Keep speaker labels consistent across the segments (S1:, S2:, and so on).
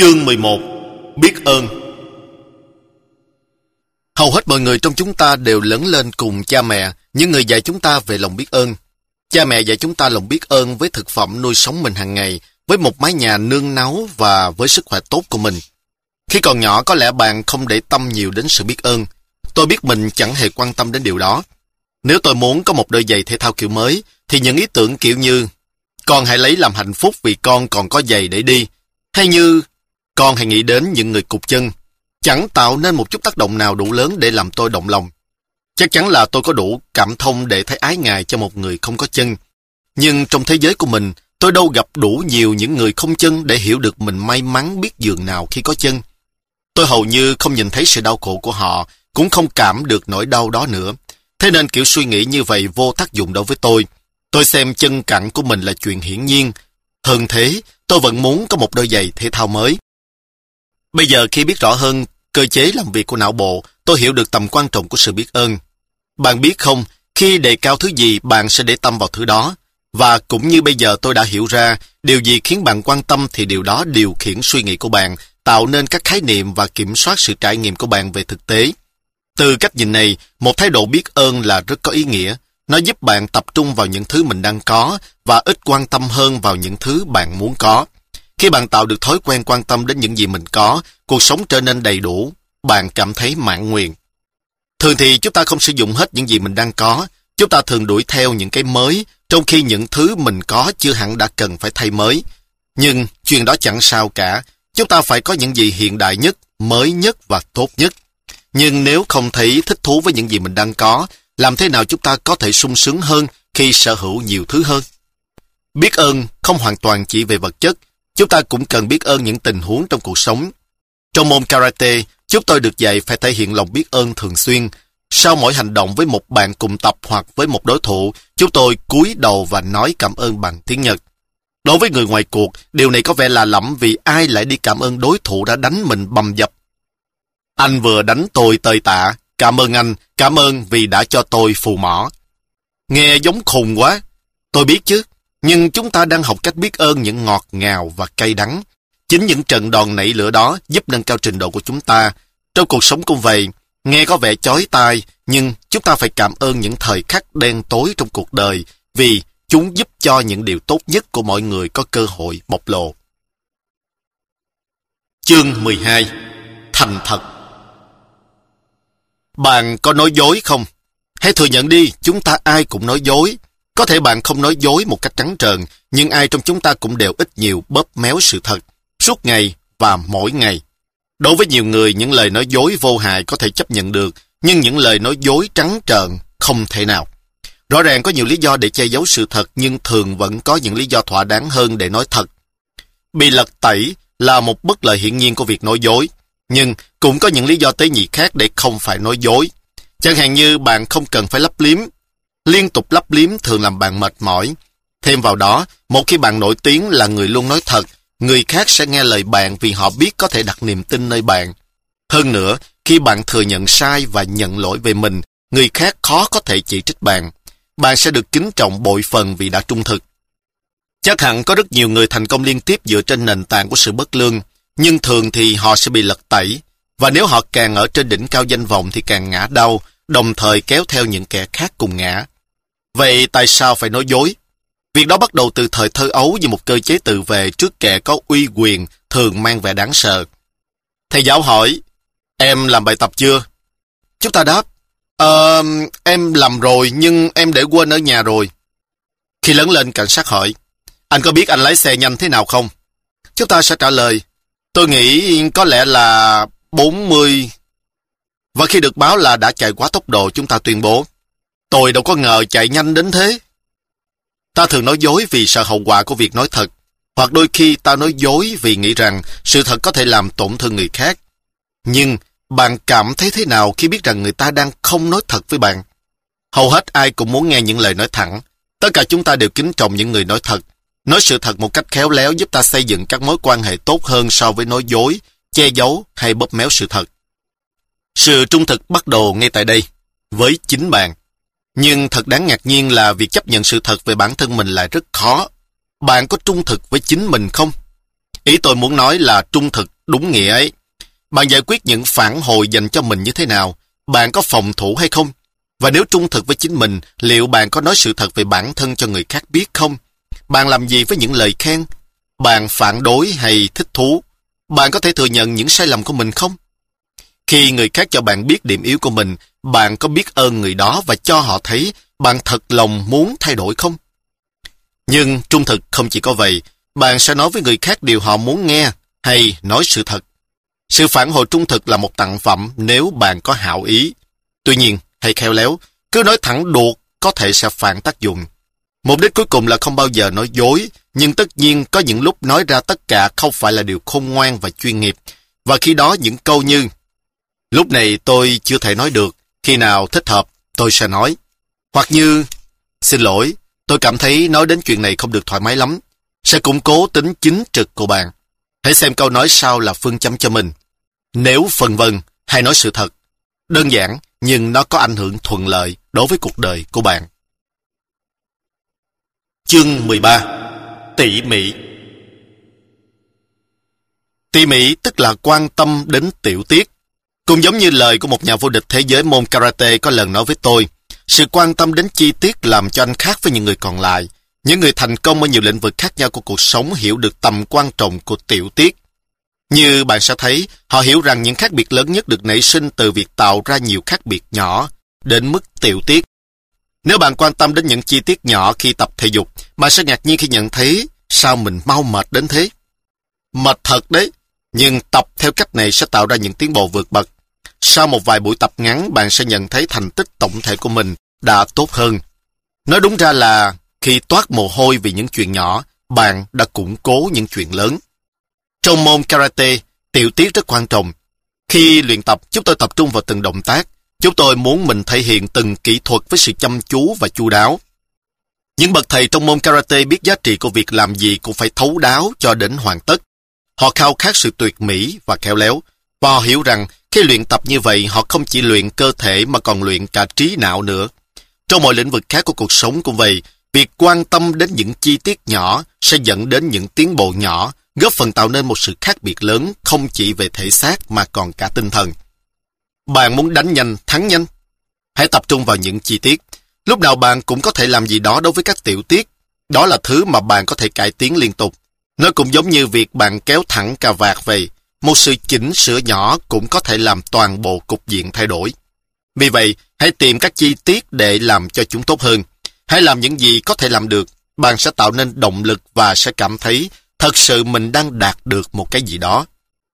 S1: Chương 11. Biết ơn. Hầu hết mọi người trong chúng ta đều lớn lên cùng cha mẹ, những người dạy chúng ta về lòng biết ơn. Cha mẹ dạy chúng ta lòng biết ơn với thực phẩm nuôi sống mình hàng ngày, với một mái nhà nương náu và với sức khỏe tốt của mình. Khi còn nhỏ có lẽ bạn không để tâm nhiều đến sự biết ơn. Tôi biết mình chẳng hề quan tâm đến điều đó. Nếu tôi muốn có một đôi giày thể thao kiểu mới, thì những ý tưởng kiểu như con hãy lấy làm hạnh phúc vì con còn có giày để đi, hay như con hãy nghĩ đến những người cụt chân, chẳng tạo nên một chút tác động nào đủ lớn để làm tôi động lòng. Chắc chắn là tôi có đủ cảm thông để thấy ái ngại cho một người không có chân. Nhưng trong thế giới của mình, tôi đâu gặp đủ nhiều những người không chân để hiểu được mình may mắn biết dường nào khi có chân. Tôi hầu như không nhìn thấy sự đau khổ của họ, cũng không cảm được nỗi đau đó nữa. Thế nên kiểu suy nghĩ như vậy vô tác dụng đối với tôi. Tôi xem chân cẳng của mình là chuyện hiển nhiên. Hơn thế, tôi vẫn muốn có một đôi giày thể thao mới. Bây giờ khi biết rõ hơn cơ chế làm việc của não bộ, tôi hiểu được tầm quan trọng của sự biết ơn. Bạn biết không, khi đề cao thứ gì, bạn sẽ để tâm vào thứ đó. Và cũng như bây giờ tôi đã hiểu ra, điều gì khiến bạn quan tâm thì điều đó điều khiển suy nghĩ của bạn, tạo nên các khái niệm và kiểm soát sự trải nghiệm của bạn về thực tế. Từ cách nhìn này, một thái độ biết ơn là rất có ý nghĩa. Nó giúp bạn tập trung vào những thứ mình đang có và ít quan tâm hơn vào những thứ bạn muốn có. Khi bạn tạo được thói quen quan tâm đến những gì mình có, cuộc sống trở nên đầy đủ, bạn cảm thấy mãn nguyện. Thường thì chúng ta không sử dụng hết những gì mình đang có, chúng ta thường đuổi theo những cái mới, trong khi những thứ mình có chưa hẳn đã cần phải thay mới. Nhưng chuyện đó chẳng sao cả, chúng ta phải có những gì hiện đại nhất, mới nhất và tốt nhất. Nhưng nếu không thấy thích thú với những gì mình đang có, làm thế nào chúng ta có thể sung sướng hơn khi sở hữu nhiều thứ hơn? Biết ơn không hoàn toàn chỉ về vật chất, chúng ta cũng cần biết ơn những tình huống trong cuộc sống. Trong môn karate, chúng tôi được dạy phải thể hiện lòng biết ơn thường xuyên. Sau mỗi hành động với một bạn cùng tập hoặc với một đối thủ, chúng tôi cúi đầu và nói cảm ơn bằng tiếng Nhật. Đối với người ngoài cuộc, điều này có vẻ lạ lẫm vì ai lại đi cảm ơn đối thủ đã đánh mình bầm dập. Anh vừa đánh tôi tơi tạ, cảm ơn anh, cảm ơn vì đã cho tôi phù mỏ. Nghe giống khùng quá, tôi biết chứ, nhưng chúng ta đang học cách biết ơn những ngọt ngào và cay đắng. Chính những trận đòn nảy lửa đó giúp nâng cao trình độ của chúng ta. Trong cuộc sống cũng vậy, nghe có vẻ chói tai, nhưng chúng ta phải cảm ơn những thời khắc đen tối trong cuộc đời, vì chúng giúp cho những điều tốt nhất của mọi người có cơ hội bộc lộ. Chương 12. Thành thật. Bạn có nói dối không? Hãy thừa nhận đi, chúng ta ai cũng nói dối. Có thể bạn không nói dối một cách trắng trợn, nhưng ai trong chúng ta cũng đều ít nhiều bóp méo sự thật, suốt ngày và mỗi ngày. Đối với nhiều người, những lời nói dối vô hại có thể chấp nhận được, nhưng những lời nói dối trắng trợn không thể nào. Rõ ràng có nhiều lý do để che giấu sự thật, nhưng thường vẫn có những lý do thỏa đáng hơn để nói thật. Bị lật tẩy là một bất lợi hiển nhiên của việc nói dối, nhưng cũng có những lý do tế nhị khác để không phải nói dối. Chẳng hạn như bạn không cần phải lấp liếm. Liên tục lấp liếm thường làm bạn mệt mỏi. Thêm vào đó, một khi bạn nổi tiếng là người luôn nói thật, người khác sẽ nghe lời bạn vì họ biết có thể đặt niềm tin nơi bạn. Hơn nữa, khi bạn thừa nhận sai và nhận lỗi về mình, người khác khó có thể chỉ trích bạn. Bạn sẽ được kính trọng bội phần vì đã trung thực. Chắc hẳn có rất nhiều người thành công liên tiếp dựa trên nền tảng của sự bất lương, nhưng thường thì họ sẽ bị lật tẩy. Và nếu họ càng ở trên đỉnh cao danh vọng thì càng ngã đau, đồng thời kéo theo những kẻ khác cùng ngã. Vậy tại sao phải nói dối? Việc đó bắt đầu từ thời thơ ấu như một cơ chế tự vệ trước kẻ có uy quyền, thường mang vẻ đáng sợ. Thầy giáo hỏi, em làm bài tập chưa? Chúng ta đáp, em làm rồi nhưng em để quên ở nhà rồi. Khi lớn lên, cảnh sát hỏi, anh có biết anh lái xe nhanh thế nào không? Chúng ta sẽ trả lời, tôi nghĩ có lẽ là 40. Và khi được báo là đã chạy quá tốc độ, chúng ta tuyên bố, tôi đâu có ngờ chạy nhanh đến thế. Ta thường nói dối vì sợ hậu quả của việc nói thật, hoặc đôi khi ta nói dối vì nghĩ rằng sự thật có thể làm tổn thương người khác. Nhưng bạn cảm thấy thế nào khi biết rằng người ta đang không nói thật với bạn? Hầu hết ai cũng muốn nghe những lời nói thẳng. Tất cả chúng ta đều kính trọng những người nói thật. Nói sự thật một cách khéo léo giúp ta xây dựng các mối quan hệ tốt hơn so với nói dối, che giấu hay bóp méo sự thật. Sự trung thực bắt đầu ngay tại đây, với chính bạn. Nhưng thật đáng ngạc nhiên là việc chấp nhận sự thật về bản thân mình lại rất khó. Bạn có trung thực với chính mình không? Ý tôi muốn nói là trung thực đúng nghĩa ấy. Bạn giải quyết những phản hồi dành cho mình như thế nào? Bạn có phòng thủ hay không? Và nếu trung thực với chính mình, liệu bạn có nói sự thật về bản thân cho người khác biết không? Bạn làm gì với những lời khen? Bạn phản đối hay thích thú? Bạn có thể thừa nhận những sai lầm của mình không? Khi người khác cho bạn biết điểm yếu của mình, bạn có biết ơn người đó và cho họ thấy bạn thật lòng muốn thay đổi không? Nhưng trung thực không chỉ có vậy, bạn sẽ nói với người khác điều họ muốn nghe hay nói sự thật. Sự phản hồi trung thực là một tặng phẩm nếu bạn có hảo ý. Tuy nhiên, hay khéo léo, cứ nói thẳng đuột có thể sẽ phản tác dụng. Mục đích cuối cùng là không bao giờ nói dối, nhưng tất nhiên có những lúc nói ra tất cả không phải là điều khôn ngoan và chuyên nghiệp. Và khi đó những câu như lúc này tôi chưa thể nói được, khi nào thích hợp tôi sẽ nói. Hoặc như xin lỗi, tôi cảm thấy nói đến chuyện này không được thoải mái lắm, sẽ củng cố tính chính trực của bạn. Hãy xem câu nói sau là phương châm cho mình. Nếu phân vân hay nói sự thật, đơn giản nhưng nó có ảnh hưởng thuận lợi đối với cuộc đời của bạn. Chương 13. Tỉ mỉ. Tỉ mỉ tức là quan tâm đến tiểu tiết. Cũng giống như lời của một nhà vô địch thế giới môn karate có lần nói với tôi, sự quan tâm đến chi tiết làm cho anh khác với những người còn lại. Những người thành công ở nhiều lĩnh vực khác nhau của cuộc sống hiểu được tầm quan trọng của tiểu tiết. Như bạn sẽ thấy, họ hiểu rằng những khác biệt lớn nhất được nảy sinh từ việc tạo ra nhiều khác biệt nhỏ đến mức tiểu tiết. Nếu bạn quan tâm đến những chi tiết nhỏ khi tập thể dục, bạn sẽ ngạc nhiên khi nhận thấy sao mình mau mệt đến thế. Mệt thật đấy, nhưng tập theo cách này sẽ tạo ra những tiến bộ vượt bậc. Sau một vài buổi tập ngắn, bạn sẽ nhận thấy thành tích tổng thể của mình đã tốt hơn. Nói đúng ra là khi toát mồ hôi vì những chuyện nhỏ, bạn đã củng cố những chuyện lớn. Trong môn karate, tiểu tiết rất quan trọng. Khi luyện tập, chúng tôi tập trung vào từng động tác. Chúng tôi muốn mình thể hiện từng kỹ thuật với sự chăm chú và chu đáo. Những bậc thầy trong môn karate biết giá trị của việc làm gì cũng phải thấu đáo cho đến hoàn tất. Họ khao khát sự tuyệt mỹ và khéo léo. Và họ hiểu rằng khi luyện tập như vậy, họ không chỉ luyện cơ thể mà còn luyện cả trí não nữa. Trong mọi lĩnh vực khác của cuộc sống cũng vậy, việc quan tâm đến những chi tiết nhỏ sẽ dẫn đến những tiến bộ nhỏ, góp phần tạo nên một sự khác biệt lớn không chỉ về thể xác mà còn cả tinh thần. Bạn muốn đánh nhanh, thắng nhanh? Hãy tập trung vào những chi tiết. Lúc nào bạn cũng có thể làm gì đó đối với các tiểu tiết. Đó là thứ mà bạn có thể cải tiến liên tục. Nó cũng giống như việc bạn kéo thẳng cà vạt về. Một sự chỉnh sửa nhỏ cũng có thể làm toàn bộ cục diện thay đổi. Vì vậy, hãy tìm các chi tiết để làm cho chúng tốt hơn. Hãy làm những gì có thể làm được. Bạn sẽ tạo nên động lực và sẽ cảm thấy thật sự mình đang đạt được một cái gì đó.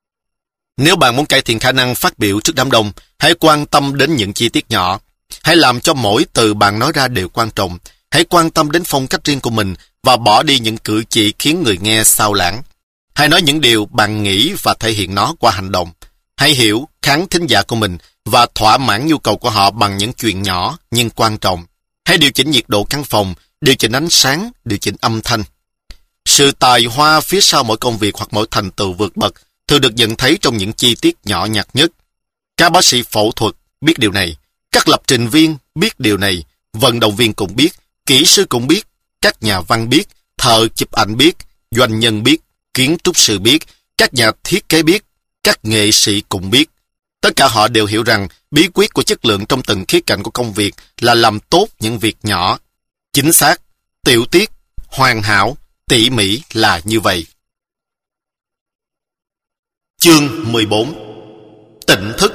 S1: Nếu bạn muốn cải thiện khả năng phát biểu trước đám đông, hãy quan tâm đến những chi tiết nhỏ. Hãy làm cho mỗi từ bạn nói ra đều quan trọng. Hãy quan tâm đến phong cách riêng của mình và bỏ đi những cử chỉ khiến người nghe xao lãng. Hãy nói những điều bạn nghĩ và thể hiện nó qua hành động. Hãy hiểu khán thính giả của mình và thỏa mãn nhu cầu của họ bằng những chuyện nhỏ nhưng quan trọng. Hãy điều chỉnh nhiệt độ căn phòng, điều chỉnh ánh sáng, điều chỉnh âm thanh. Sự tài hoa phía sau mỗi công việc hoặc mỗi thành tựu vượt bậc thường được nhận thấy trong những chi tiết nhỏ nhặt nhất. Các bác sĩ phẫu thuật biết điều này, các lập trình viên biết điều này, vận động viên cũng biết, kỹ sư cũng biết, các nhà văn biết, thợ chụp ảnh biết, doanh nhân biết, kiến trúc sư biết, các nhà thiết kế biết, các nghệ sĩ cũng biết. Tất cả họ đều hiểu rằng bí quyết của chất lượng trong từng khía cạnh của công việc là làm tốt những việc nhỏ. Chính xác, tiểu tiết, hoàn hảo, tỉ mỉ là như vậy. Chương 14. Tỉnh thức.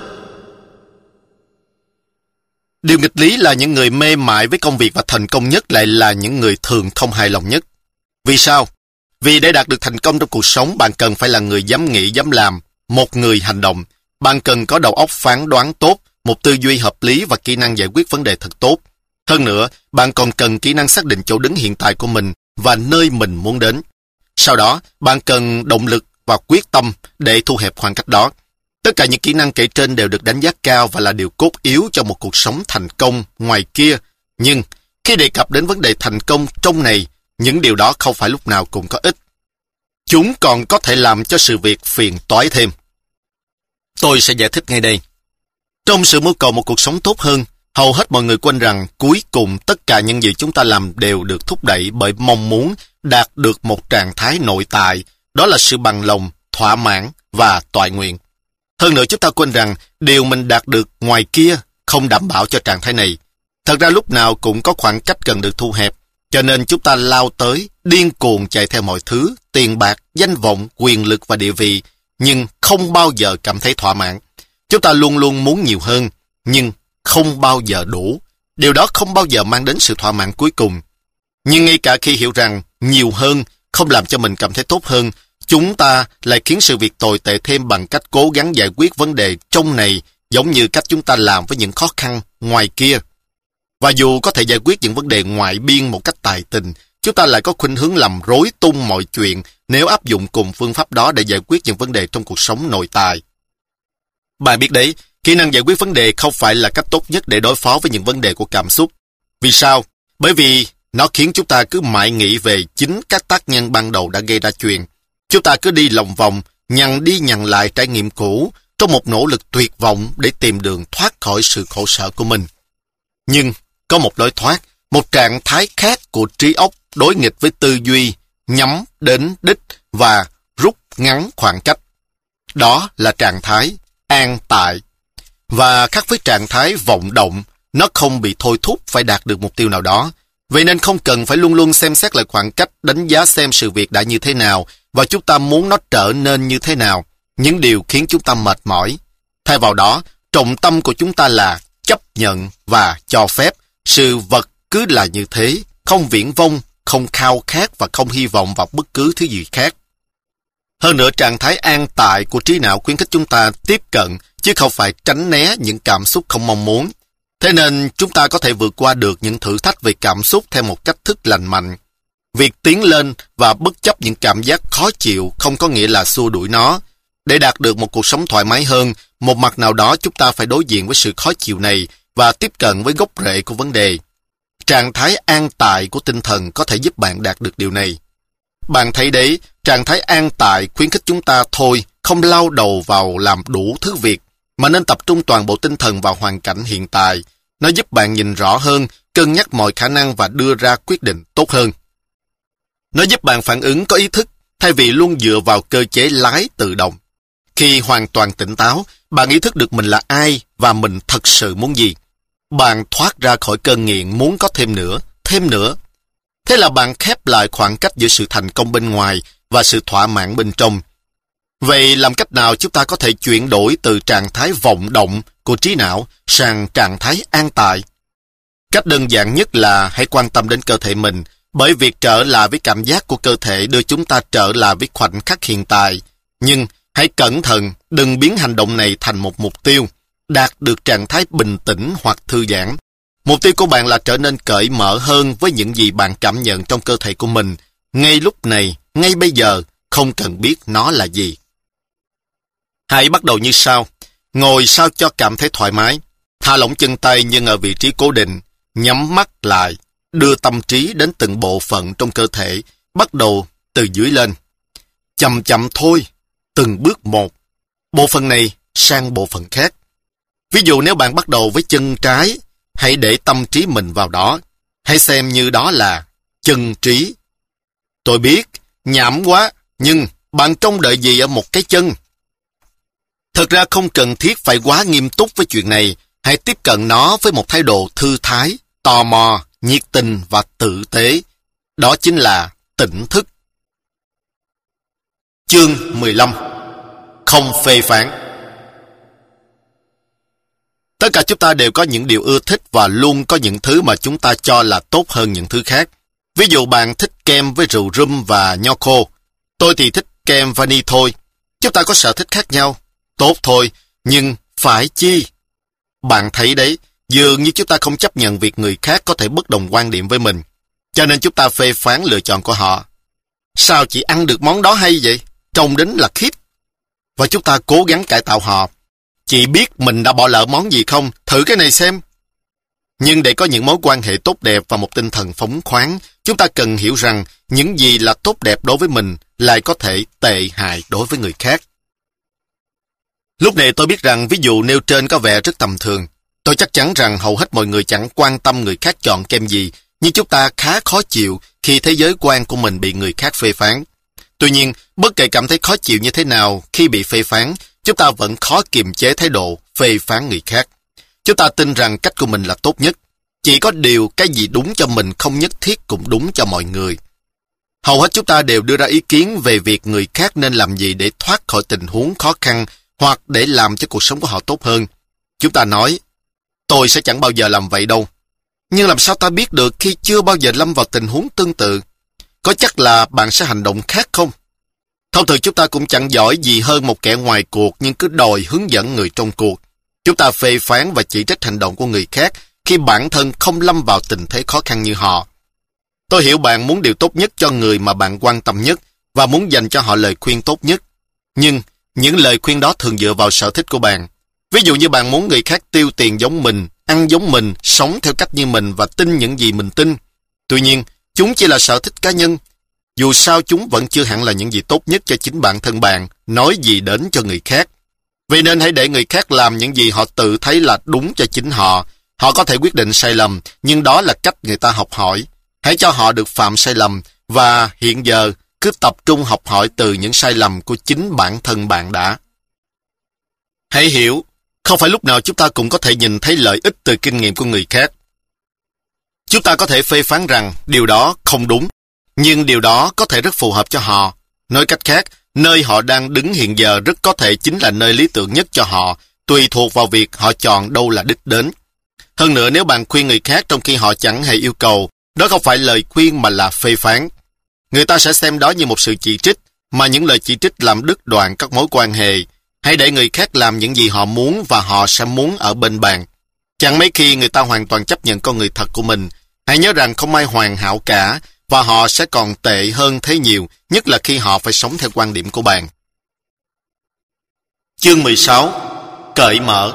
S1: Điều nghịch lý là những người mê mải với công việc và thành công nhất lại là những người thường không hài lòng nhất. Vì sao? Vì để đạt được thành công trong cuộc sống, bạn cần phải là người dám nghĩ, dám làm, một người hành động. Bạn cần có đầu óc phán đoán tốt, một tư duy hợp lý và kỹ năng giải quyết vấn đề thật tốt. Hơn nữa, bạn còn cần kỹ năng xác định chỗ đứng hiện tại của mình và nơi mình muốn đến. Sau đó, bạn cần động lực và quyết tâm để thu hẹp khoảng cách đó. Tất cả những kỹ năng kể trên đều được đánh giá cao và là điều cốt yếu cho một cuộc sống thành công ngoài kia. Nhưng, khi đề cập đến vấn đề thành công trong này, những điều đó không phải lúc nào cũng có ích. Chúng còn có thể làm cho sự việc phiền toái thêm. Tôi sẽ giải thích ngay đây. Trong sự mưu cầu một cuộc sống tốt hơn, hầu hết mọi người quên rằng cuối cùng tất cả những gì chúng ta làm đều được thúc đẩy bởi mong muốn đạt được một trạng thái nội tại Đó là sự bằng lòng, thỏa mãn và toại nguyện. Hơn nữa chúng ta quên rằng điều mình đạt được ngoài kia không đảm bảo cho trạng thái này. Thật ra lúc nào cũng có khoảng cách cần được thu hẹp, cho nên chúng ta lao tới, điên cuồng chạy theo mọi thứ, tiền bạc, danh vọng, quyền lực và địa vị, nhưng không bao giờ cảm thấy thỏa mãn. Chúng ta luôn luôn muốn nhiều hơn, nhưng không bao giờ đủ. Điều đó không bao giờ mang đến sự thỏa mãn cuối cùng. Nhưng ngay cả khi hiểu rằng nhiều hơn không làm cho mình cảm thấy tốt hơn, chúng ta lại khiến sự việc tồi tệ thêm bằng cách cố gắng giải quyết vấn đề trong này giống như cách chúng ta làm với những khó khăn ngoài kia. Và dù có thể giải quyết những vấn đề ngoại biên một cách tài tình, chúng ta lại có khuynh hướng làm rối tung mọi chuyện nếu áp dụng cùng phương pháp đó để giải quyết những vấn đề trong cuộc sống nội tại. Bạn biết đấy, kỹ năng giải quyết vấn đề không phải là cách tốt nhất để đối phó với những vấn đề của cảm xúc. Vì sao? Bởi vì nó khiến chúng ta cứ mãi nghĩ về chính các tác nhân ban đầu đã gây ra chuyện. Chúng ta cứ đi lòng vòng, nhằn đi nhằn lại trải nghiệm cũ trong một nỗ lực tuyệt vọng để tìm đường thoát khỏi sự khổ sở của mình. Nhưng có một lối thoát, một trạng thái khác của trí óc đối nghịch với tư duy, nhắm đến đích và rút ngắn khoảng cách. Đó là trạng thái an tại. Và khác với trạng thái vọng động, nó không bị thôi thúc phải đạt được mục tiêu nào đó. Vậy nên không cần phải luôn luôn xem xét lại khoảng cách, đánh giá xem sự việc đã như thế nào và chúng ta muốn nó trở nên như thế nào, những điều khiến chúng ta mệt mỏi. Thay vào đó, trọng tâm của chúng ta là chấp nhận và cho phép sự vật cứ là như thế, không viển vông, không khao khát và không hy vọng vào bất cứ thứ gì khác. Hơn nữa, trạng thái an tại của trí não khuyến khích chúng ta tiếp cận, chứ không phải tránh né những cảm xúc không mong muốn. Thế nên, chúng ta có thể vượt qua được những thử thách về cảm xúc theo một cách thức lành mạnh. Việc tiến lên và bất chấp những cảm giác khó chịu không có nghĩa là xua đuổi nó. Để đạt được một cuộc sống thoải mái hơn, một mặt nào đó chúng ta phải đối diện với sự khó chịu này và tiếp cận với gốc rễ của vấn đề. Trạng thái an tại của tinh thần có thể giúp bạn đạt được điều này. Bạn thấy đấy, trạng thái an tại khuyến khích chúng ta thôi, không lao đầu vào làm đủ thứ việc, mà nên tập trung toàn bộ tinh thần vào hoàn cảnh hiện tại. Nó giúp bạn nhìn rõ hơn, cân nhắc mọi khả năng và đưa ra quyết định tốt hơn. Nó giúp bạn phản ứng có ý thức, thay vì luôn dựa vào cơ chế lái tự động. Khi hoàn toàn tỉnh táo, bạn ý thức được mình là ai và mình thật sự muốn gì. Bạn thoát ra khỏi cơn nghiện muốn có thêm nữa, thêm nữa. Thế là bạn khép lại khoảng cách giữa sự thành công bên ngoài và sự thỏa mãn bên trong. Vậy làm cách nào chúng ta có thể chuyển đổi từ trạng thái vọng động của trí não sang trạng thái an tại? Cách đơn giản nhất là hãy quan tâm đến cơ thể mình, bởi việc trở lại với cảm giác của cơ thể đưa chúng ta trở lại với khoảnh khắc hiện tại. Nhưng hãy cẩn thận, đừng biến hành động này thành một mục tiêu, đạt được trạng thái bình tĩnh hoặc thư giãn. Mục tiêu của bạn là trở nên cởi mở hơn với những gì bạn cảm nhận trong cơ thể của mình, ngay lúc này, ngay bây giờ, không cần biết nó là gì. Hãy bắt đầu như sau. Ngồi sao cho cảm thấy thoải mái. Thả lỏng chân tay nhưng ở vị trí cố định. Nhắm mắt lại. Đưa tâm trí đến từng bộ phận trong cơ thể. Bắt đầu từ dưới lên. Chậm chậm thôi. Từng bước một. Bộ phận này sang bộ phận khác. Ví dụ nếu bạn bắt đầu với chân trái, hãy để tâm trí mình vào đó. Hãy xem như đó là chân trí. Tôi biết, nhảm quá, nhưng bạn trông đợi gì ở một cái chân? Thật ra không cần thiết phải quá nghiêm túc với chuyện này. Hãy tiếp cận nó với một thái độ thư thái, tò mò, nhiệt tình và tử tế. Đó chính là tỉnh thức. Chương 15. Không phê phán. Tất cả chúng ta đều có những điều ưa thích và luôn có những thứ mà chúng ta cho là tốt hơn những thứ khác. Ví dụ bạn thích kem với rượu rum và nho khô. Tôi thì thích kem vani thôi. Chúng ta có sở thích khác nhau. Tốt thôi, nhưng phải chi? Bạn thấy đấy, dường như chúng ta không chấp nhận việc người khác có thể bất đồng quan điểm với mình. Cho nên chúng ta phê phán lựa chọn của họ. Sao chị ăn được món đó hay vậy? Trông đến là khiếp. Và chúng ta cố gắng cải tạo họ. Chị biết mình đã bỏ lỡ món gì không? Thử cái này xem. Nhưng để có những mối quan hệ tốt đẹp và một tinh thần phóng khoáng, chúng ta cần hiểu rằng những gì là tốt đẹp đối với mình lại có thể tệ hại đối với người khác. Lúc này tôi biết rằng ví dụ nêu trên có vẻ rất tầm thường. Tôi chắc chắn rằng hầu hết mọi người chẳng quan tâm người khác chọn kem gì, nhưng chúng ta khá khó chịu khi thế giới quan của mình bị người khác phê phán. Tuy nhiên, bất kể cảm thấy khó chịu như thế nào khi bị phê phán, chúng ta vẫn khó kiềm chế thái độ phê phán người khác. Chúng ta tin rằng cách của mình là tốt nhất. Chỉ có điều cái gì đúng cho mình không nhất thiết cũng đúng cho mọi người. Hầu hết chúng ta đều đưa ra ý kiến về việc người khác nên làm gì để thoát khỏi tình huống khó khăn hoặc để làm cho cuộc sống của họ tốt hơn. Chúng ta nói, tôi sẽ chẳng bao giờ làm vậy đâu. Nhưng làm sao ta biết được khi chưa bao giờ lâm vào tình huống tương tự? Có chắc là bạn sẽ hành động khác không? Thông thường chúng ta cũng chẳng giỏi gì hơn một kẻ ngoài cuộc nhưng cứ đòi hướng dẫn người trong cuộc. Chúng ta phê phán và chỉ trích hành động của người khác khi bản thân không lâm vào tình thế khó khăn như họ. Tôi hiểu bạn muốn điều tốt nhất cho người mà bạn quan tâm nhất và muốn dành cho họ lời khuyên tốt nhất. Nhưng những lời khuyên đó thường dựa vào sở thích của bạn. Ví dụ như bạn muốn người khác tiêu tiền giống mình, ăn giống mình, sống theo cách như mình và tin những gì mình tin. Tuy nhiên, chúng chỉ là sở thích cá nhân. Dù sao chúng vẫn chưa hẳn là những gì tốt nhất cho chính bản thân bạn, nói gì đến cho người khác. Vậy nên hãy để người khác làm những gì họ tự thấy là đúng cho chính họ. Họ có thể quyết định sai lầm, nhưng đó là cách người ta học hỏi. Hãy cho họ được phạm sai lầm và hiện giờ cứ tập trung học hỏi từ những sai lầm của chính bản thân bạn đã. Hãy hiểu, không phải lúc nào chúng ta cũng có thể nhìn thấy lợi ích từ kinh nghiệm của người khác. Chúng ta có thể phê phán rằng điều đó không đúng, nhưng điều đó có thể rất phù hợp cho họ. Nói cách khác, nơi họ đang đứng hiện giờ rất có thể chính là nơi lý tưởng nhất cho họ, tùy thuộc vào việc họ chọn đâu là đích đến. Hơn nữa, nếu bạn khuyên người khác trong khi họ chẳng hề yêu cầu, đó không phải lời khuyên mà là phê phán. Người ta sẽ xem đó như một sự chỉ trích, mà những lời chỉ trích làm đứt đoạn các mối quan hệ. Hãy để người khác làm những gì họ muốn và họ sẽ muốn ở bên bạn. Chẳng mấy khi người ta hoàn toàn chấp nhận con người thật của mình. Hãy nhớ rằng không ai hoàn hảo cả, và họ sẽ còn tệ hơn thế nhiều, nhất là khi họ phải sống theo quan điểm của bạn. Chương 16. Cởi mở.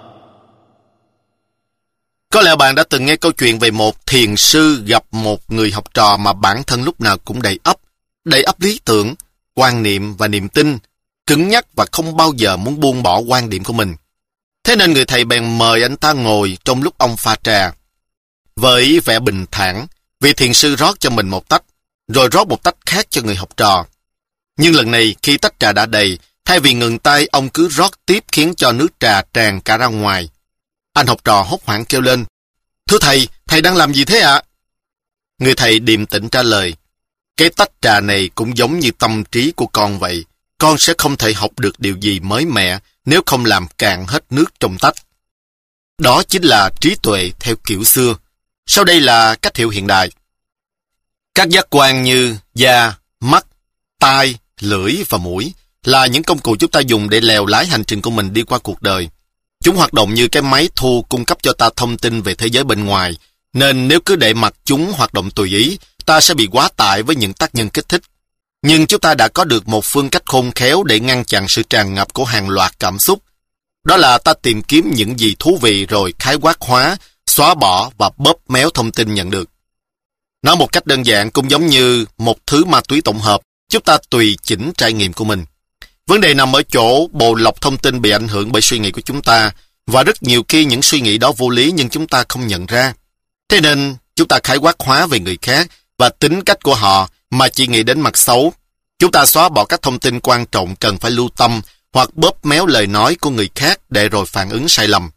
S1: Có lẽ bạn đã từng nghe câu chuyện về một thiền sư gặp một người học trò mà bản thân lúc nào cũng đầy ắp lý tưởng, quan niệm và niềm tin, cứng nhắc và không bao giờ muốn buông bỏ quan điểm của mình. Thế nên người thầy bèn mời anh ta ngồi trong lúc ông pha trà. Với vẻ bình thản, vị thiền sư rót cho mình một tách, rồi rót một tách khác cho người học trò. Nhưng lần này, khi tách trà đã đầy, thay vì ngừng tay, ông cứ rót tiếp khiến cho nước trà tràn cả ra ngoài. Anh học trò hốt hoảng kêu lên, "Thưa thầy đang làm gì thế ạ?" Người thầy điềm tĩnh trả lời, "Cái tách trà này cũng giống như tâm trí của con vậy. Con sẽ không thể học được điều gì mới mẻ nếu không làm cạn hết nước trong tách. Đó chính là trí tuệ theo kiểu xưa. Sau đây là cách hiểu hiện đại. Các giác quan như da, mắt, tai, lưỡi và mũi là những công cụ chúng ta dùng để lèo lái hành trình của mình đi qua cuộc đời. Chúng hoạt động như cái máy thu cung cấp cho ta thông tin về thế giới bên ngoài, nên nếu cứ để mặc chúng hoạt động tùy ý, ta sẽ bị quá tải với những tác nhân kích thích. Nhưng chúng ta đã có được một phương cách khôn khéo để ngăn chặn sự tràn ngập của hàng loạt cảm xúc. Đó là ta tìm kiếm những gì thú vị rồi khái quát hóa, xóa bỏ và bóp méo thông tin nhận được. Nói một cách đơn giản cũng giống như một thứ ma túy tổng hợp, chúng ta tùy chỉnh trải nghiệm của mình. Vấn đề nằm ở chỗ bộ lọc thông tin bị ảnh hưởng bởi suy nghĩ của chúng ta, và rất nhiều khi những suy nghĩ đó vô lý nhưng chúng ta không nhận ra. Thế nên chúng ta khái quát hóa về người khác và tính cách của họ mà chỉ nghĩ đến mặt xấu. Chúng ta xóa bỏ các thông tin quan trọng cần phải lưu tâm hoặc bóp méo lời nói của người khác để rồi phản ứng sai lầm.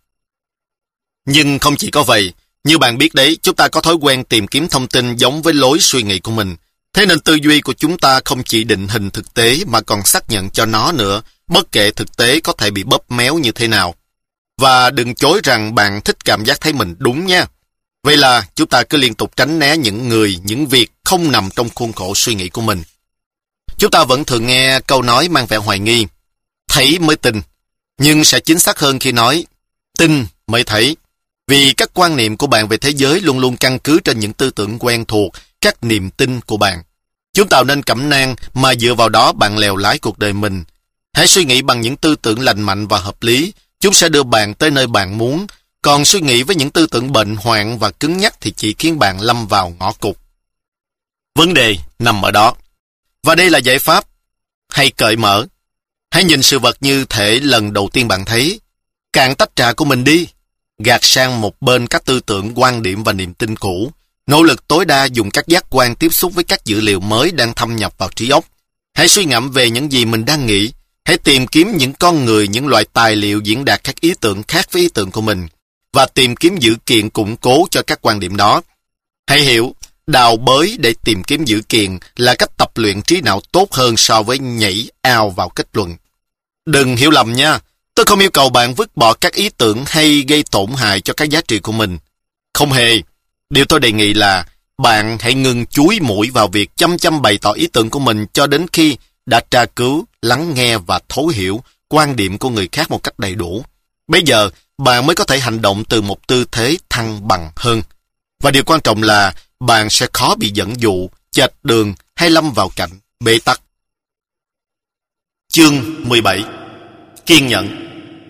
S1: Nhưng không chỉ có vậy, như bạn biết đấy, chúng ta có thói quen tìm kiếm thông tin giống với lối suy nghĩ của mình. Thế nên tư duy của chúng ta không chỉ định hình thực tế mà còn xác nhận cho nó nữa, bất kể thực tế có thể bị bóp méo như thế nào. Và đừng chối rằng bạn thích cảm giác thấy mình đúng nha. Vậy là chúng ta cứ liên tục tránh né những người, những việc không nằm trong khuôn khổ suy nghĩ của mình. Chúng ta vẫn thường nghe câu nói mang vẻ hoài nghi, thấy mới tin, nhưng sẽ chính xác hơn khi nói, tin mới thấy. Vì các quan niệm của bạn về thế giới luôn luôn căn cứ trên những tư tưởng quen thuộc, các niềm tin của bạn. Chúng tạo nên cẩm nang mà dựa vào đó bạn lèo lái cuộc đời mình. Hãy suy nghĩ bằng những tư tưởng lành mạnh và hợp lý, chúng sẽ đưa bạn tới nơi bạn muốn. Còn suy nghĩ với những tư tưởng bệnh hoạn và cứng nhắc thì chỉ khiến bạn lâm vào ngõ cụt. Vấn đề nằm ở đó. Và đây là giải pháp. Hãy cởi mở. Hãy nhìn sự vật như thể lần đầu tiên bạn thấy. Cạn tách trà của mình đi. Gạt sang một bên các tư tưởng, quan điểm và niềm tin cũ. Nỗ lực tối đa dùng các giác quan tiếp xúc với các dữ liệu mới đang thâm nhập vào trí óc. Hãy suy ngẫm về những gì mình đang nghĩ. Hãy tìm kiếm những con người, những loại tài liệu diễn đạt các ý tưởng khác với ý tưởng của mình và tìm kiếm dữ kiện củng cố cho các quan điểm đó. Hãy hiểu, đào bới để tìm kiếm dữ kiện là cách tập luyện trí não tốt hơn so với nhảy ao vào kết luận. Đừng hiểu lầm nha, tôi không yêu cầu bạn vứt bỏ các ý tưởng hay gây tổn hại cho các giá trị của mình. Không hề. Điều tôi đề nghị là bạn hãy ngừng chúi mũi vào việc chăm chăm bày tỏ ý tưởng của mình cho đến khi đã tra cứu, lắng nghe và thấu hiểu quan điểm của người khác một cách đầy đủ. Bây giờ, bạn mới có thể hành động từ một tư thế thăng bằng hơn. Và điều quan trọng là bạn sẽ khó bị dẫn dụ, chệch đường hay lâm vào cảnh bế tắc. Chương 17. Kiên nhẫn.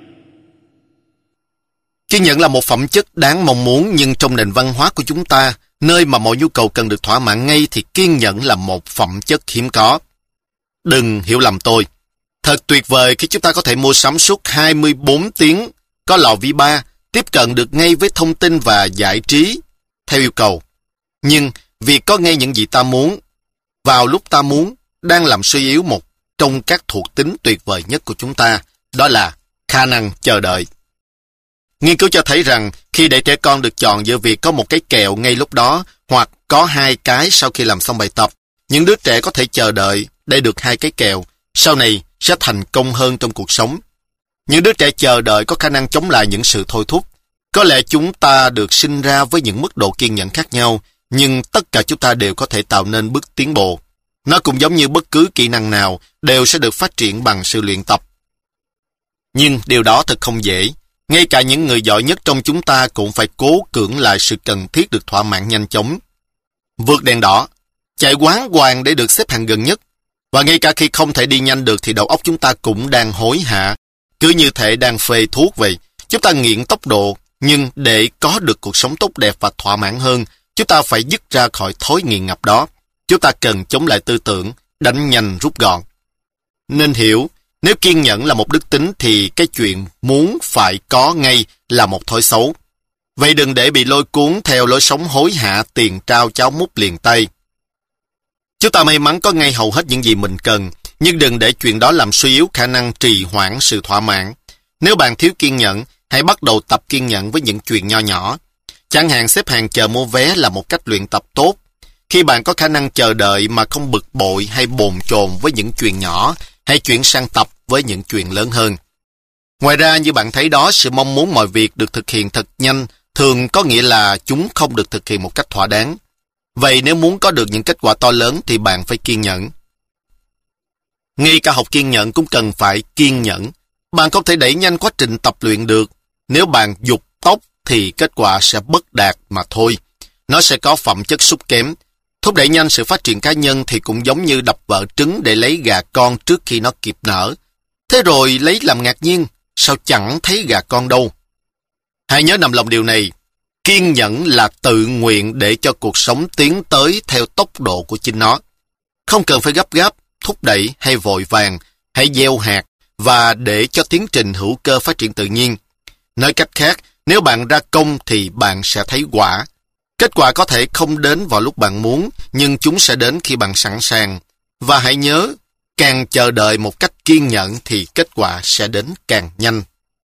S1: Kiên nhẫn là một phẩm chất đáng mong muốn, nhưng trong nền văn hóa của chúng ta, nơi mà mọi nhu cầu cần được thỏa mãn ngay, thì kiên nhẫn là một phẩm chất hiếm có. Đừng hiểu lầm tôi. Thật tuyệt vời khi chúng ta có thể mua sắm suốt 24 tiếng, có lò vi ba, tiếp cận được ngay với thông tin và giải trí theo yêu cầu. Nhưng việc có ngay những gì ta muốn, vào lúc ta muốn, đang làm suy yếu một trong các thuộc tính tuyệt vời nhất của chúng ta, đó là khả năng chờ đợi. Nghiên cứu cho thấy rằng khi để trẻ con được chọn giữa việc có một cái kẹo ngay lúc đó hoặc có 2 cái sau khi làm xong bài tập, những đứa trẻ có thể chờ đợi để được 2 cái kẹo, sau này sẽ thành công hơn trong cuộc sống. Những đứa trẻ chờ đợi có khả năng chống lại những sự thôi thúc. Có lẽ chúng ta được sinh ra với những mức độ kiên nhẫn khác nhau, nhưng tất cả chúng ta đều có thể tạo nên bước tiến bộ. Nó cũng giống như bất cứ kỹ năng nào, đều sẽ được phát triển bằng sự luyện tập. Nhưng điều đó thật không dễ. Ngay cả những người giỏi nhất trong chúng ta cũng phải cố cưỡng lại sự cần thiết được thỏa mãn nhanh chóng. Vượt đèn đỏ, chạy quán hoàng để được xếp hàng gần nhất. Và ngay cả khi không thể đi nhanh được thì đầu óc chúng ta cũng đang hối hả. Cứ như thể đang phê thuốc vậy. Chúng ta nghiện tốc độ, nhưng để có được cuộc sống tốt đẹp và thỏa mãn hơn, chúng ta phải dứt ra khỏi thói nghiện ngập đó. Chúng ta cần chống lại tư tưởng, đánh nhanh rút gọn. Nên hiểu, nếu kiên nhẫn là một đức tính thì cái chuyện muốn phải có ngay là một thói xấu. Vậy đừng để bị lôi cuốn theo lối sống hối hả tiền trao cháo múc liền tay. Chúng ta may mắn có ngay hầu hết những gì mình cần, nhưng đừng để chuyện đó làm suy yếu khả năng trì hoãn sự thỏa mãn. Nếu bạn thiếu kiên nhẫn, hãy bắt đầu tập kiên nhẫn với những chuyện nho nhỏ. Chẳng hạn xếp hàng chờ mua vé là một cách luyện tập tốt. Khi bạn có khả năng chờ đợi mà không bực bội hay bồn chồn với những chuyện nhỏ, hãy chuyển sang tập với những chuyện lớn hơn. Ngoài ra, như bạn thấy đó, sự mong muốn mọi việc được thực hiện thật nhanh thường có nghĩa là chúng không được thực hiện một cách thỏa đáng. Vậy nếu muốn có được những kết quả to lớn thì bạn phải kiên nhẫn. Ngay cả học kiên nhẫn cũng cần phải kiên nhẫn. Bạn không thể đẩy nhanh quá trình tập luyện được. Nếu bạn giục tốc thì kết quả sẽ bất đạt mà thôi. Nó sẽ có phẩm chất sút kém. Thúc đẩy nhanh sự phát triển cá nhân thì cũng giống như đập vỡ trứng để lấy gà con trước khi nó kịp nở. Thế rồi lấy làm ngạc nhiên, sao chẳng thấy gà con đâu. Hãy nhớ nằm lòng điều này, kiên nhẫn là tự nguyện để cho cuộc sống tiến tới theo tốc độ của chính nó. Không cần phải gấp gáp, thúc đẩy hay vội vàng, hãy gieo hạt và để cho tiến trình hữu cơ phát triển tự nhiên. Nói cách khác, nếu bạn ra công thì bạn sẽ thấy quả. Kết quả có thể không đến vào lúc bạn muốn, nhưng chúng sẽ đến khi bạn sẵn sàng. Và hãy nhớ, càng chờ đợi một cách kiên nhẫn thì kết quả sẽ đến càng nhanh.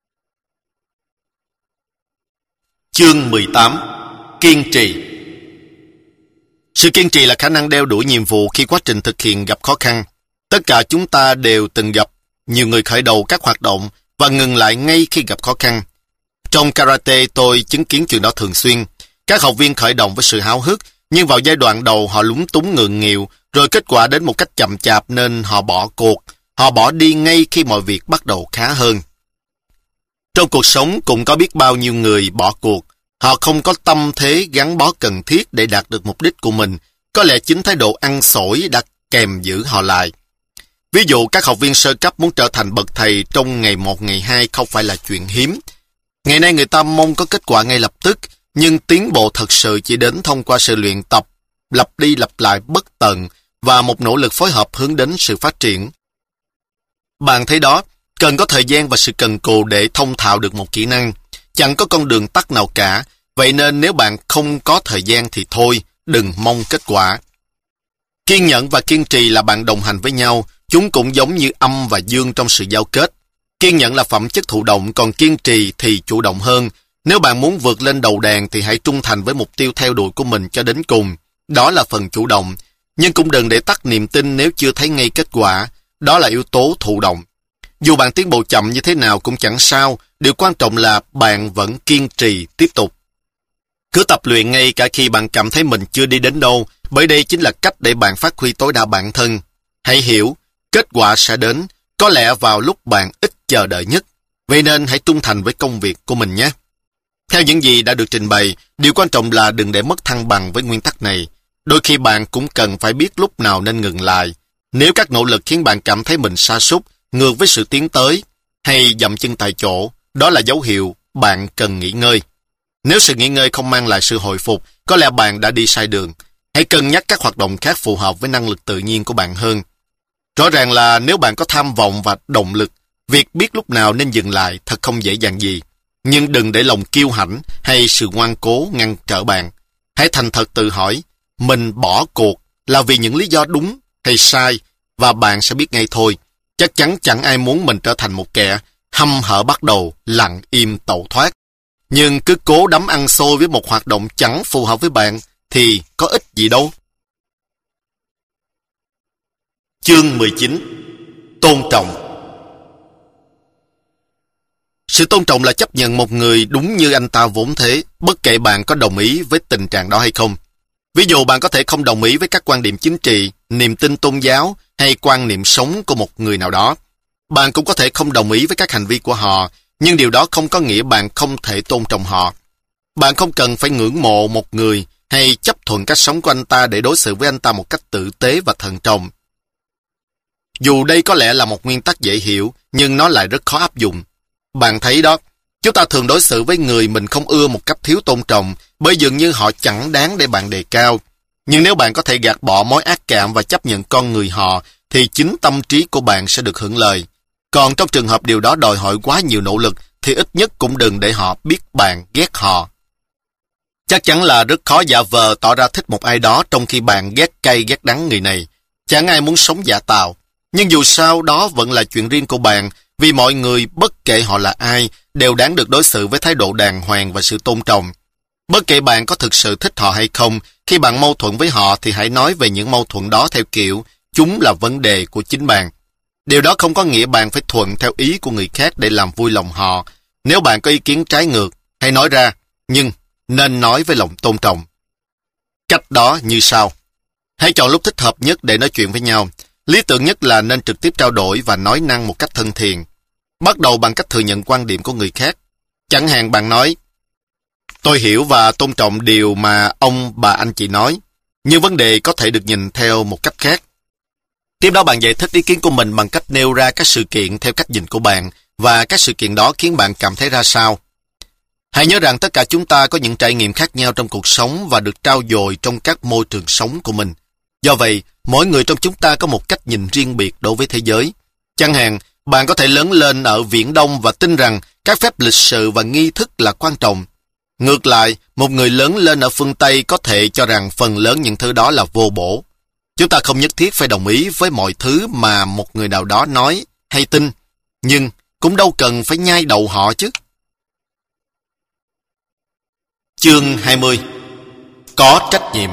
S1: Chương 18. Kiên trì. Sự kiên trì là khả năng đeo đuổi nhiệm vụ khi quá trình thực hiện gặp khó khăn. Tất cả chúng ta đều từng gặp nhiều người khởi đầu các hoạt động và ngừng lại ngay khi gặp khó khăn. Trong karate tôi chứng kiến chuyện đó thường xuyên. Các học viên khởi động với sự háo hức, nhưng vào giai đoạn đầu họ lúng túng ngượng nghịu, rồi kết quả đến một cách chậm chạp nên họ bỏ cuộc. Họ bỏ đi ngay khi mọi việc bắt đầu khá hơn. Trong cuộc sống cũng có biết bao nhiêu người bỏ cuộc. Họ không có tâm thế gắn bó cần thiết để đạt được mục đích của mình. Có lẽ chính thái độ ăn xổi đã kèm giữ họ lại. Ví dụ các học viên sơ cấp muốn trở thành bậc thầy trong ngày 1, ngày 2 không phải là chuyện hiếm. Ngày nay người ta mong có kết quả ngay lập tức, nhưng tiến bộ thật sự chỉ đến thông qua sự luyện tập, lặp đi lặp lại bất tận và một nỗ lực phối hợp hướng đến sự phát triển. Bạn thấy đó, cần có thời gian và sự cần cù để thông thạo được một kỹ năng. Chẳng có con đường tắt nào cả, vậy nên nếu bạn không có thời gian thì thôi, đừng mong kết quả. Kiên nhẫn và kiên trì là bạn đồng hành với nhau, chúng cũng giống như âm và dương trong sự giao kết. Kiên nhẫn là phẩm chất thụ động, còn kiên trì thì chủ động hơn. Nếu bạn muốn vượt lên đầu đàn thì hãy trung thành với mục tiêu theo đuổi của mình cho đến cùng. Đó là phần chủ động. Nhưng cũng đừng để tắt niềm tin nếu chưa thấy ngay kết quả. Đó là yếu tố thụ động. Dù bạn tiến bộ chậm như thế nào cũng chẳng sao, điều quan trọng là bạn vẫn kiên trì tiếp tục. Cứ tập luyện ngay cả khi bạn cảm thấy mình chưa đi đến đâu, bởi đây chính là cách để bạn phát huy tối đa bản thân. Hãy hiểu, kết quả sẽ đến, có lẽ vào lúc bạn ít chờ đợi nhất. Vậy nên hãy trung thành với công việc của mình nhé. Theo những gì đã được trình bày, điều quan trọng là đừng để mất thăng bằng với nguyên tắc này. Đôi khi bạn cũng cần phải biết lúc nào nên ngừng lại. Nếu các nỗ lực khiến bạn cảm thấy mình sa sút, ngược với sự tiến tới, hay dậm chân tại chỗ, đó là dấu hiệu bạn cần nghỉ ngơi. Nếu sự nghỉ ngơi không mang lại sự hồi phục, có lẽ bạn đã đi sai đường. Hãy cân nhắc các hoạt động khác phù hợp với năng lực tự nhiên của bạn hơn. Rõ ràng là nếu bạn có tham vọng và động lực, việc biết lúc nào nên dừng lại thật không dễ dàng gì. Nhưng đừng để lòng kiêu hãnh hay sự ngoan cố ngăn trở bạn. Hãy thành thật tự hỏi, mình bỏ cuộc là vì những lý do đúng hay sai, và bạn sẽ biết ngay thôi. Chắc chắn chẳng ai muốn mình trở thành một kẻ hăm hở bắt đầu, lặng im tẩu thoát. Nhưng cứ cố đắm ăn xôi với một hoạt động chẳng phù hợp với bạn thì có ích gì đâu. Chương 19. Tôn trọng. Sự tôn trọng là chấp nhận một người đúng như anh ta vốn thế, bất kể bạn có đồng ý với tình trạng đó hay không. Ví dụ bạn có thể không đồng ý với các quan điểm chính trị, niềm tin tôn giáo hay quan niệm sống của một người nào đó. Bạn cũng có thể không đồng ý với các hành vi của họ, nhưng điều đó không có nghĩa bạn không thể tôn trọng họ. Bạn không cần phải ngưỡng mộ một người hay chấp thuận cách sống của anh ta để đối xử với anh ta một cách tử tế và thận trọng. Dù đây có lẽ là một nguyên tắc dễ hiểu, nhưng nó lại rất khó áp dụng. Bạn thấy đó, chúng ta thường đối xử với người mình không ưa một cách thiếu tôn trọng, bởi dường như họ chẳng đáng để bạn đề cao. Nhưng nếu bạn có thể gạt bỏ mối ác cảm và chấp nhận con người họ, thì chính tâm trí của bạn sẽ được hưởng lợi. Còn trong trường hợp điều đó đòi hỏi quá nhiều nỗ lực, thì ít nhất cũng đừng để họ biết bạn ghét họ. Chắc chắn là rất khó giả vờ tỏ ra thích một ai đó trong khi bạn ghét cay ghét đắng người này. Chẳng ai muốn sống giả tạo. Nhưng dù sao đó vẫn là chuyện riêng của bạn, vì mọi người, bất kể họ là ai, đều đáng được đối xử với thái độ đàng hoàng và sự tôn trọng. Bất kể bạn có thực sự thích họ hay không, khi bạn mâu thuẫn với họ thì hãy nói về những mâu thuẫn đó theo kiểu chúng là vấn đề của chính bạn. Điều đó không có nghĩa bạn phải thuận theo ý của người khác để làm vui lòng họ. Nếu bạn có ý kiến trái ngược, hãy nói ra, nhưng nên nói với lòng tôn trọng. Cách đó như sau. Hãy chọn lúc thích hợp nhất để nói chuyện với nhau. Lý tưởng nhất là nên trực tiếp trao đổi và nói năng một cách thân thiện. Bắt đầu bằng cách thừa nhận quan điểm của người khác. Chẳng hạn bạn nói, tôi hiểu và tôn trọng điều mà ông, bà, anh chị nói, nhưng vấn đề có thể được nhìn theo một cách khác. Tiếp đó bạn giải thích ý kiến của mình bằng cách nêu ra các sự kiện theo cách nhìn của bạn và các sự kiện đó khiến bạn cảm thấy ra sao. Hãy nhớ rằng tất cả chúng ta có những trải nghiệm khác nhau trong cuộc sống và được trau dồi trong các môi trường sống của mình. Do vậy, mỗi người trong chúng ta có một cách nhìn riêng biệt đối với thế giới. Chẳng hạn, bạn có thể lớn lên ở Viễn Đông và tin rằng các phép lịch sự và nghi thức là quan trọng. Ngược lại, một người lớn lên ở phương Tây có thể cho rằng phần lớn những thứ đó là vô bổ. Chúng ta không nhất thiết phải đồng ý với mọi thứ mà một người nào đó nói hay tin, nhưng cũng đâu cần phải nhai đầu họ chứ. Chương 20. Có trách nhiệm.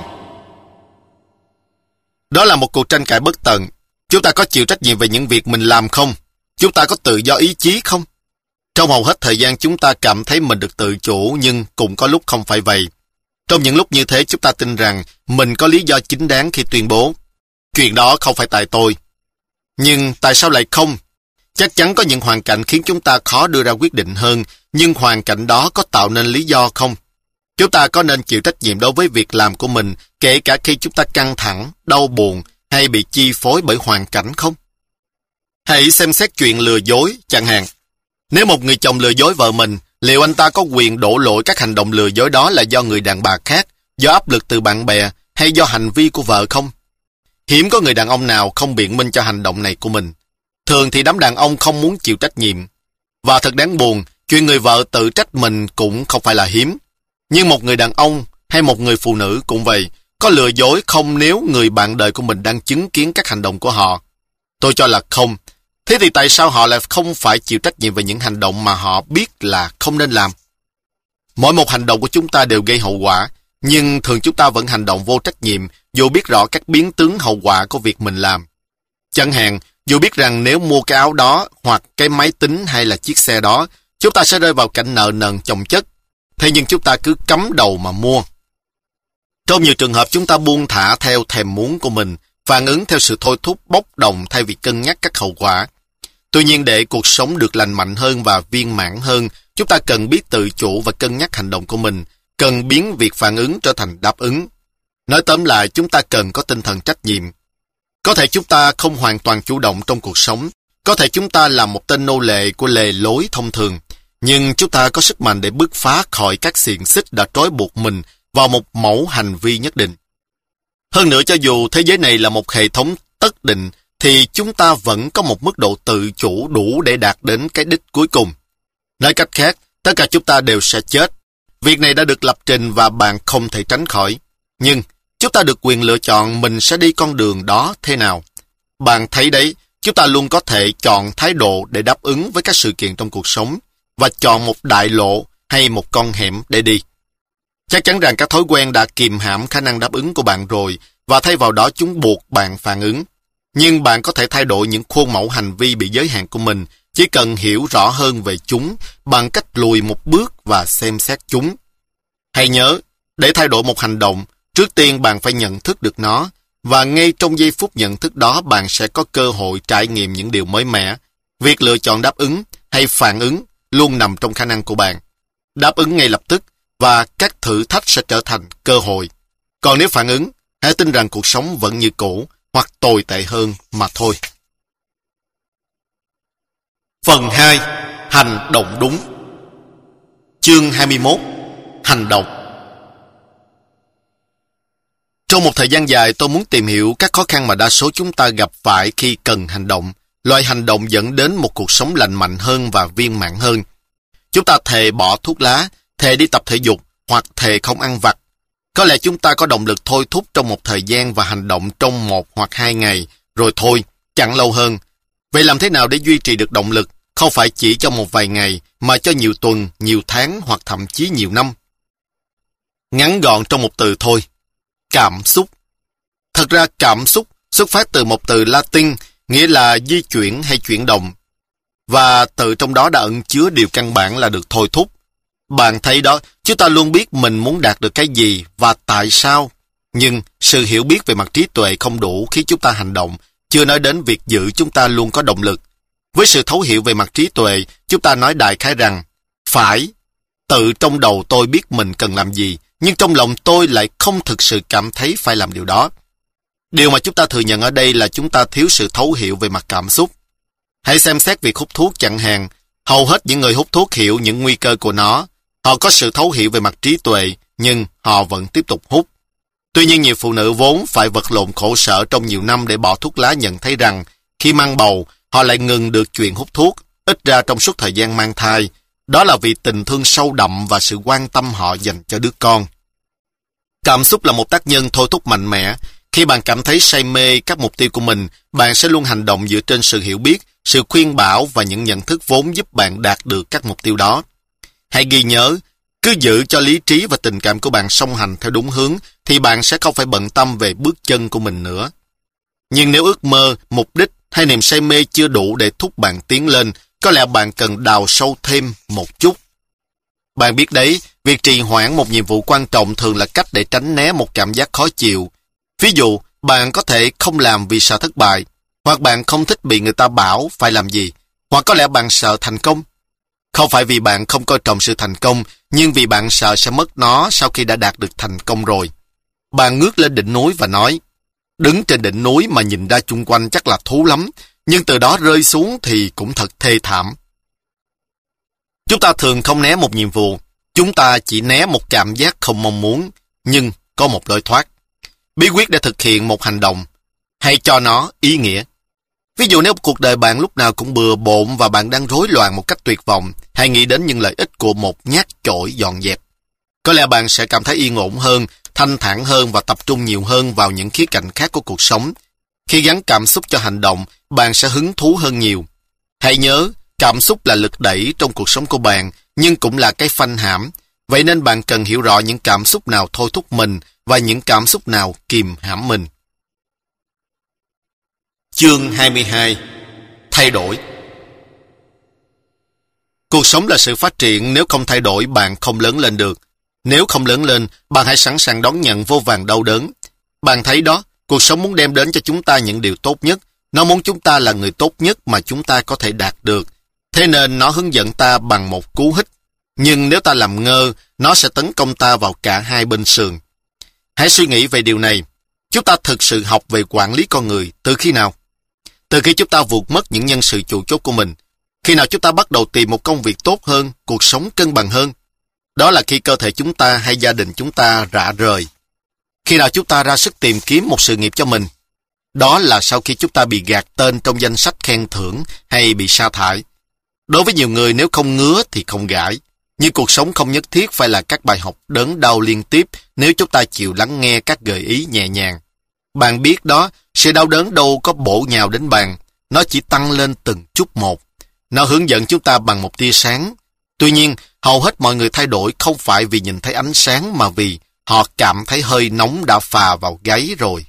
S1: Đó là một cuộc tranh cãi bất tận. Chúng ta có chịu trách nhiệm về những việc mình làm không? Chúng ta có tự do ý chí không? Trong hầu hết thời gian chúng ta cảm thấy mình được tự chủ, nhưng cũng có lúc không phải vậy. Trong những lúc như thế chúng ta tin rằng mình có lý do chính đáng khi tuyên bố chuyện đó không phải tại tôi. Nhưng tại sao lại không? Chắc chắn có những hoàn cảnh khiến chúng ta khó đưa ra quyết định hơn, nhưng hoàn cảnh đó có tạo nên lý do không? Chúng ta có nên chịu trách nhiệm đối với việc làm của mình, kể cả khi chúng ta căng thẳng, đau buồn hay bị chi phối bởi hoàn cảnh không? Hãy xem xét chuyện lừa dối, chẳng hạn. Nếu một người chồng lừa dối vợ mình, liệu anh ta có quyền đổ lỗi các hành động lừa dối đó là do người đàn bà khác, do áp lực từ bạn bè hay do hành vi của vợ không? Hiếm có người đàn ông nào không biện minh cho hành động này của mình. Thường thì đám đàn ông không muốn chịu trách nhiệm. Và thật đáng buồn, chuyện người vợ tự trách mình cũng không phải là hiếm. Nhưng một người đàn ông hay một người phụ nữ cũng vậy, Có lừa dối không nếu người bạn đời của mình đang chứng kiến các hành động của họ? Tôi cho là không. Thế thì tại sao họ lại không phải chịu trách nhiệm về những hành động mà họ biết là không nên làm? Mỗi một hành động của chúng ta đều gây hậu quả, nhưng thường chúng ta vẫn hành động vô trách nhiệm dù biết rõ các biến tướng hậu quả của việc mình làm. Chẳng hạn, dù biết rằng nếu mua cái áo đó hoặc cái máy tính hay là chiếc xe đó, chúng ta sẽ rơi vào cảnh nợ nần chồng chất. Thế nhưng chúng ta cứ cắm đầu mà mua. Trong nhiều trường hợp chúng ta buông thả theo thèm muốn của mình, phản ứng theo sự thôi thúc bốc đồng thay vì cân nhắc các hậu quả. Tuy nhiên để cuộc sống được lành mạnh hơn và viên mãn hơn, chúng ta cần biết tự chủ và cân nhắc hành động của mình, cần biến việc phản ứng trở thành đáp ứng. Nói tóm lại, chúng ta cần có tinh thần trách nhiệm. Có thể chúng ta không hoàn toàn chủ động trong cuộc sống, có thể chúng ta là một tên nô lệ của lề lối thông thường, nhưng chúng ta có sức mạnh để bứt phá khỏi các xiềng xích đã trói buộc mình vào một mẫu hành vi nhất định. Hơn nữa, cho dù thế giới này là một hệ thống tất định, thì chúng ta vẫn có một mức độ tự chủ đủ để đạt đến cái đích cuối cùng. Nói cách khác, tất cả chúng ta đều sẽ chết. Việc này đã được lập trình và bạn không thể tránh khỏi. Nhưng, chúng ta được quyền lựa chọn mình sẽ đi con đường đó thế nào. Bạn thấy đấy, chúng ta luôn có thể chọn thái độ để đáp ứng với các sự kiện trong cuộc sống và chọn một đại lộ hay một con hẻm để đi. Chắc chắn rằng các thói quen đã kìm hãm khả năng đáp ứng của bạn rồi và thay vào đó chúng buộc bạn phản ứng. Nhưng bạn có thể thay đổi những khuôn mẫu hành vi bị giới hạn của mình, chỉ cần hiểu rõ hơn về chúng bằng cách lùi một bước và xem xét chúng. Hãy nhớ, để thay đổi một hành động, trước tiên bạn phải nhận thức được nó, và ngay trong giây phút nhận thức đó bạn sẽ có cơ hội trải nghiệm những điều mới mẻ. Việc lựa chọn đáp ứng hay phản ứng luôn nằm trong khả năng của bạn. Đáp ứng ngay lập tức và các thử thách sẽ trở thành cơ hội. Còn nếu phản ứng, hãy tin rằng cuộc sống vẫn như cũ hoặc tồi tệ hơn mà thôi. Phần 2. Hành động đúng. Chương 21. Hành động. Trong một thời gian dài, tôi muốn tìm hiểu các khó khăn mà đa số chúng ta gặp phải khi cần hành động. Loại hành động dẫn đến một cuộc sống lành mạnh hơn và viên mãn hơn. Chúng ta thề bỏ thuốc lá, thề đi tập thể dục hoặc thề không ăn vặt. Có lẽ chúng ta có động lực thôi thúc trong một thời gian và hành động trong 1 hoặc 2 ngày, rồi thôi, chẳng lâu hơn. Vậy làm thế nào để duy trì được động lực, không phải chỉ trong một vài ngày, mà cho nhiều tuần, nhiều tháng hoặc thậm chí nhiều năm? Ngắn gọn trong một từ thôi: cảm xúc. Thật ra cảm xúc xuất phát từ một từ Latin, nghĩa là di chuyển hay chuyển động. Và từ trong đó đã ẩn chứa điều căn bản là được thôi thúc. Bạn thấy đó, chúng ta luôn biết mình muốn đạt được cái gì và tại sao. Nhưng sự hiểu biết về mặt trí tuệ không đủ khi chúng ta hành động, chưa nói đến việc giữ chúng ta luôn có động lực. Với sự thấu hiểu về mặt trí tuệ, chúng ta nói đại khái rằng, phải, tự trong đầu tôi biết mình cần làm gì, nhưng trong lòng tôi lại không thực sự cảm thấy phải làm điều đó. Điều mà chúng ta thừa nhận ở đây là chúng ta thiếu sự thấu hiểu về mặt cảm xúc. Hãy xem xét việc hút thuốc chẳng hạn. Hầu hết những người hút thuốc hiểu những nguy cơ của nó. Họ có sự thấu hiểu về mặt trí tuệ, nhưng họ vẫn tiếp tục hút. Tuy nhiên nhiều phụ nữ vốn phải vật lộn khổ sở trong nhiều năm để bỏ thuốc lá nhận thấy rằng khi mang bầu, họ lại ngừng được chuyện hút thuốc, ít ra trong suốt thời gian mang thai. Đó là vì tình thương sâu đậm và sự quan tâm họ dành cho đứa con. Cảm xúc là một tác nhân thôi thúc mạnh mẽ. Khi bạn cảm thấy say mê các mục tiêu của mình, bạn sẽ luôn hành động dựa trên sự hiểu biết, sự khuyên bảo và những nhận thức vốn giúp bạn đạt được các mục tiêu đó. Hãy ghi nhớ, cứ giữ cho lý trí và tình cảm của bạn song hành theo đúng hướng, thì bạn sẽ không phải bận tâm về bước chân của mình nữa. Nhưng nếu ước mơ, mục đích hay niềm say mê chưa đủ để thúc bạn tiến lên, có lẽ bạn cần đào sâu thêm một chút. Bạn biết đấy, việc trì hoãn một nhiệm vụ quan trọng thường là cách để tránh né một cảm giác khó chịu. Ví dụ, bạn có thể không làm vì sợ thất bại, hoặc bạn không thích bị người ta bảo phải làm gì, hoặc có lẽ bạn sợ thành công. Không phải vì bạn không coi trọng sự thành công, nhưng vì bạn sợ sẽ mất nó sau khi đã đạt được thành công rồi. Bạn ngước lên đỉnh núi và nói, đứng trên đỉnh núi mà nhìn ra chung quanh chắc là thú lắm, nhưng từ đó rơi xuống thì cũng thật thê thảm. Chúng ta thường không né một nhiệm vụ, chúng ta chỉ né một cảm giác không mong muốn, nhưng có một lối thoát. Bí quyết để thực hiện một hành động, hãy cho nó ý nghĩa. Ví dụ nếu cuộc đời bạn lúc nào cũng bừa bộn và bạn đang rối loạn một cách tuyệt vọng, hãy nghĩ đến những lợi ích của một nhát chổi dọn dẹp. Có lẽ bạn sẽ cảm thấy yên ổn hơn thanh thản hơn và tập trung nhiều hơn vào những khía cạnh khác của cuộc sống. Khi gắn cảm xúc cho hành động, bạn sẽ hứng thú hơn nhiều. Hãy nhớ, cảm xúc là lực đẩy trong cuộc sống của bạn, nhưng cũng là cái phanh hãm. Vậy nên bạn cần hiểu rõ những cảm xúc nào thôi thúc mình và những cảm xúc nào kìm hãm mình. Chương 22. Thay đổi. Cuộc sống là sự phát triển, nếu không thay đổi bạn không lớn lên được. Nếu không lớn lên, bạn hãy sẵn sàng đón nhận vô vàn đau đớn. Bạn thấy đó, cuộc sống muốn đem đến cho chúng ta những điều tốt nhất. Nó muốn chúng ta là người tốt nhất mà chúng ta có thể đạt được. Thế nên nó hướng dẫn ta bằng một cú hích. Nhưng nếu ta làm ngơ, nó sẽ tấn công ta vào cả hai bên sườn. Hãy suy nghĩ về điều này. Chúng ta thực sự học về quản lý con người từ khi nào? Từ khi chúng ta vụt mất những nhân sự chủ chốt của mình. Khi nào chúng ta bắt đầu tìm một công việc tốt hơn, cuộc sống cân bằng hơn? Đó là khi cơ thể chúng ta hay gia đình chúng ta rã rời. Khi nào chúng ta ra sức tìm kiếm một sự nghiệp cho mình? Đó là sau khi chúng ta bị gạt tên trong danh sách khen thưởng hay bị sa thải. Đối với nhiều người, nếu không ngứa thì không gãi. Nhưng cuộc sống không nhất thiết phải là các bài học đớn đau liên tiếp nếu chúng ta chịu lắng nghe các gợi ý nhẹ nhàng. Bạn biết đó, sự đau đớn đâu có bổ nhào đến bạn. Nó chỉ tăng lên từng chút một. Nó hướng dẫn chúng ta bằng một tia sáng. Tuy nhiên, hầu hết mọi người thay đổi không phải vì nhìn thấy ánh sáng mà vì họ cảm thấy hơi nóng đã phà vào gáy rồi.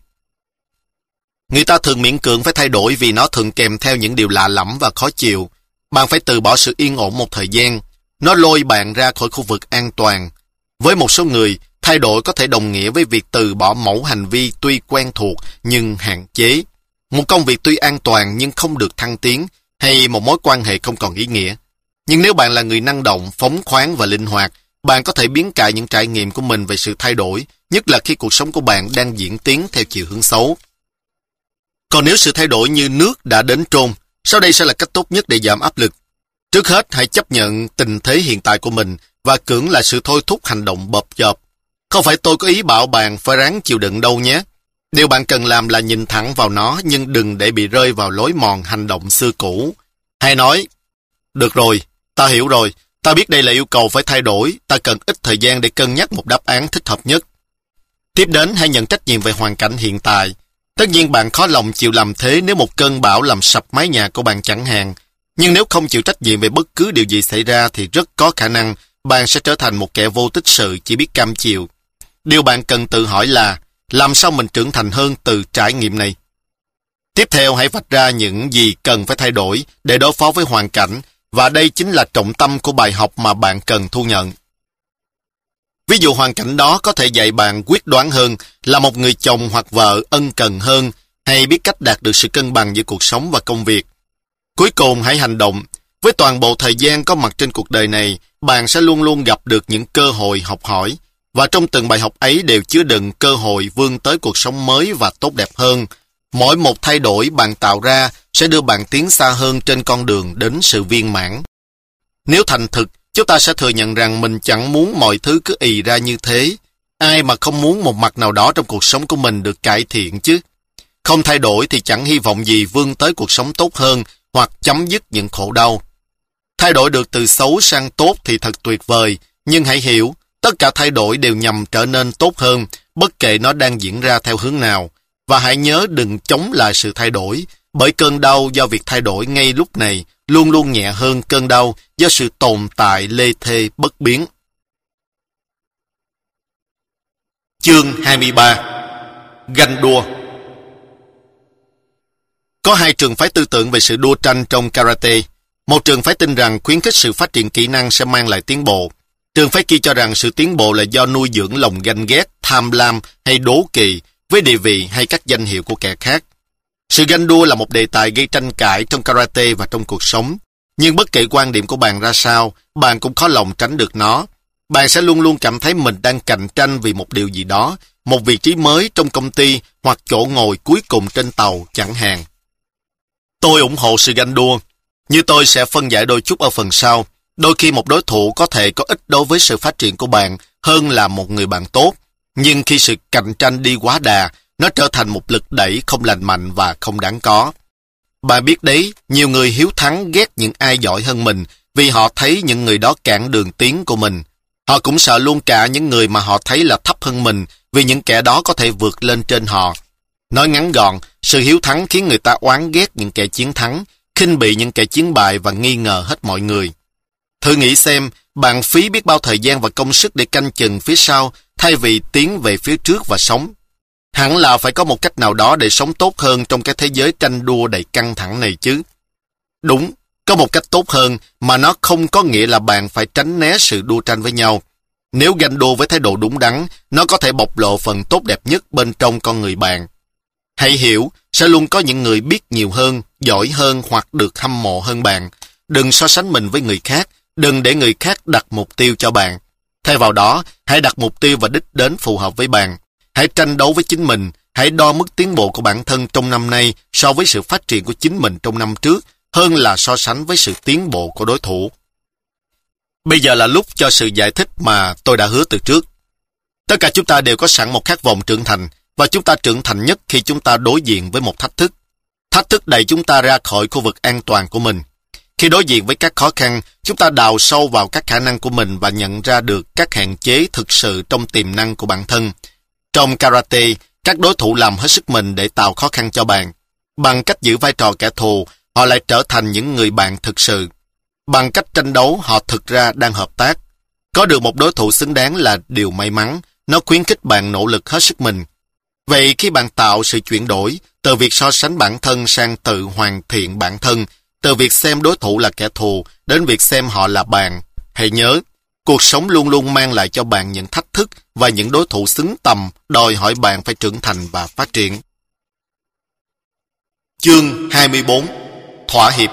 S1: Người ta thường miễn cưỡng phải thay đổi vì nó thường kèm theo những điều lạ lẫm và khó chịu. Bạn phải từ bỏ sự yên ổn một thời gian. Nó lôi bạn ra khỏi khu vực an toàn. Với một số người, thay đổi có thể đồng nghĩa với việc từ bỏ mẫu hành vi tuy quen thuộc nhưng hạn chế. Một công việc tuy an toàn nhưng không được thăng tiến, hay một mối quan hệ không còn ý nghĩa. Nhưng nếu bạn là người năng động, phóng khoáng và linh hoạt, bạn có thể biến cải những trải nghiệm của mình về sự thay đổi, nhất là khi cuộc sống của bạn đang diễn tiến theo chiều hướng xấu. Còn nếu sự thay đổi như nước đã đến trôn, sau đây sẽ là cách tốt nhất để giảm áp lực. Trước hết, hãy chấp nhận tình thế hiện tại của mình và cưỡng lại sự thôi thúc hành động bập chợp. Không phải tôi có ý bảo bạn phải ráng chịu đựng đâu nhé. Điều bạn cần làm là nhìn thẳng vào nó nhưng đừng để bị rơi vào lối mòn hành động xưa cũ. Hay nói, được rồi, ta hiểu rồi, ta biết đây là yêu cầu phải thay đổi, ta cần ít thời gian để cân nhắc một đáp án thích hợp nhất. Tiếp đến, hãy nhận trách nhiệm về hoàn cảnh hiện tại. Tất nhiên bạn khó lòng chịu làm thế nếu một cơn bão làm sập mái nhà của bạn chẳng hạn. Nhưng nếu không chịu trách nhiệm về bất cứ điều gì xảy ra thì rất có khả năng bạn sẽ trở thành một kẻ vô tích sự chỉ biết cam chịu. Điều bạn cần tự hỏi là làm sao mình trưởng thành hơn từ trải nghiệm này. Tiếp theo hãy vạch ra những gì cần phải thay đổi để đối phó với hoàn cảnh, và đây chính là trọng tâm của bài học mà bạn cần thu nhận. Ví dụ hoàn cảnh đó có thể dạy bạn quyết đoán hơn, là một người chồng hoặc vợ ân cần hơn, hay biết cách đạt được sự cân bằng giữa cuộc sống và công việc. Cuối cùng hãy hành động. Với toàn bộ thời gian có mặt trên cuộc đời này, bạn sẽ luôn luôn gặp được những cơ hội học hỏi, và trong từng bài học ấy đều chứa đựng cơ hội vươn tới cuộc sống mới và tốt đẹp hơn. Mỗi một thay đổi bạn tạo ra sẽ đưa bạn tiến xa hơn trên con đường đến sự viên mãn. Nếu thành thực, chúng ta sẽ thừa nhận rằng mình chẳng muốn mọi thứ cứ ì ra như thế. Ai mà không muốn một mặt nào đó trong cuộc sống của mình được cải thiện chứ? Không thay đổi thì chẳng hy vọng gì vươn tới cuộc sống tốt hơn hoặc chấm dứt những khổ đau. Thay đổi được từ xấu sang tốt thì thật tuyệt vời, nhưng hãy hiểu, tất cả thay đổi đều nhằm trở nên tốt hơn, bất kể nó đang diễn ra theo hướng nào. Và hãy nhớ đừng chống lại sự thay đổi, bởi cơn đau do việc thay đổi ngay lúc này luôn luôn nhẹ hơn cơn đau do sự tồn tại lê thê bất biến. Chương 23. Ganh đua. Có hai trường phái tư tưởng về sự đua tranh trong karate. Một trường phái tin rằng khuyến khích sự phát triển kỹ năng sẽ mang lại tiến bộ. Trường phái kia cho rằng sự tiến bộ là do nuôi dưỡng lòng ganh ghét, tham lam hay đố kỵ với địa vị hay các danh hiệu của kẻ khác. Sự ganh đua là một đề tài gây tranh cãi trong karate và trong cuộc sống. Nhưng bất kể quan điểm của bạn ra sao, bạn cũng khó lòng tránh được nó. Bạn sẽ luôn luôn cảm thấy mình đang cạnh tranh vì một điều gì đó, một vị trí mới trong công ty hoặc chỗ ngồi cuối cùng trên tàu chẳng hạn. Tôi ủng hộ sự ganh đua. Như tôi sẽ phân giải đôi chút ở phần sau. Đôi khi một đối thủ có thể có ích đối với sự phát triển của bạn hơn là một người bạn tốt. Nhưng khi sự cạnh tranh đi quá đà, nó trở thành một lực đẩy không lành mạnh và không đáng có. Bạn biết đấy, nhiều người hiếu thắng ghét những ai giỏi hơn mình vì họ thấy những người đó cản đường tiến của mình. Họ cũng sợ luôn cả những người mà họ thấy là thấp hơn mình vì những kẻ đó có thể vượt lên trên họ. Nói ngắn gọn, sự hiếu thắng khiến người ta oán ghét những kẻ chiến thắng, khinh bỉ những kẻ chiến bại và nghi ngờ hết mọi người. Thử nghĩ xem, bạn phí biết bao thời gian và công sức để canh chừng phía sau thay vì tiến về phía trước và sống. Hẳn là phải có một cách nào đó để sống tốt hơn trong cái thế giới tranh đua đầy căng thẳng này chứ. Đúng, có một cách tốt hơn mà nó không có nghĩa là bạn phải tránh né sự đua tranh với nhau. Nếu ganh đua với thái độ đúng đắn, nó có thể bộc lộ phần tốt đẹp nhất bên trong con người bạn. Hãy hiểu, sẽ luôn có những người biết nhiều hơn, giỏi hơn hoặc được hâm mộ hơn bạn. Đừng so sánh mình với người khác, đừng để người khác đặt mục tiêu cho bạn. Thay vào đó, hãy đặt mục tiêu và đích đến phù hợp với bạn. Hãy tranh đấu với chính mình, hãy đo mức tiến bộ của bản thân trong năm nay so với sự phát triển của chính mình trong năm trước, hơn là so sánh với sự tiến bộ của đối thủ. Bây giờ là lúc cho sự giải thích mà tôi đã hứa từ trước. Tất cả chúng ta đều có sẵn một khát vọng trưởng thành, và chúng ta trưởng thành nhất khi chúng ta đối diện với một thách thức. Thách thức đẩy chúng ta ra khỏi khu vực an toàn của mình. Khi đối diện với các khó khăn, chúng ta đào sâu vào các khả năng của mình và nhận ra được các hạn chế thực sự trong tiềm năng của bản thân. Trong karate, các đối thủ làm hết sức mình để tạo khó khăn cho bạn. Bằng cách giữ vai trò kẻ thù, họ lại trở thành những người bạn thực sự. Bằng cách tranh đấu, họ thực ra đang hợp tác. Có được một đối thủ xứng đáng là điều may mắn, nó khuyến khích bạn nỗ lực hết sức mình. Vậy khi bạn tạo sự chuyển đổi, từ việc so sánh bản thân sang tự hoàn thiện bản thân, từ việc xem đối thủ là kẻ thù đến việc xem họ là bạn, hãy nhớ, cuộc sống luôn luôn mang lại cho bạn những thách thức và những đối thủ xứng tầm đòi hỏi bạn phải trưởng thành và phát triển. Chương 24. Thỏa hiệp.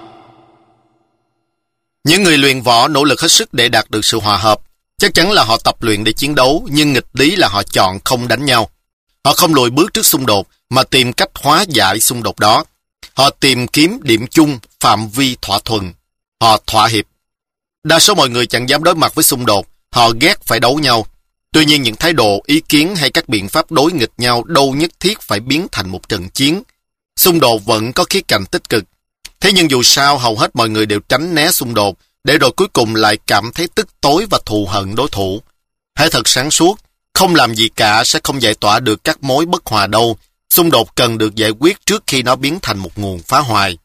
S1: Những người luyện võ nỗ lực hết sức để đạt được sự hòa hợp. Chắc chắn là họ tập luyện để chiến đấu, nhưng nghịch lý là họ chọn không đánh nhau. Họ không lùi bước trước xung đột, mà tìm cách hóa giải xung đột đó. Họ tìm kiếm điểm chung, phạm vi thỏa thuận. Họ thỏa hiệp. Đa số mọi người chẳng dám đối mặt với xung đột, họ ghét phải đấu nhau. Tuy nhiên những thái độ, ý kiến hay các biện pháp đối nghịch nhau đâu nhất thiết phải biến thành một trận chiến. Xung đột vẫn có khía cạnh tích cực. Thế nhưng dù sao hầu hết mọi người đều tránh né xung đột, để rồi cuối cùng lại cảm thấy tức tối và thù hận đối thủ. Hãy thật sáng suốt, không làm gì cả sẽ không giải tỏa được các mối bất hòa đâu. Xung đột cần được giải quyết trước khi nó biến thành một nguồn phá hoại.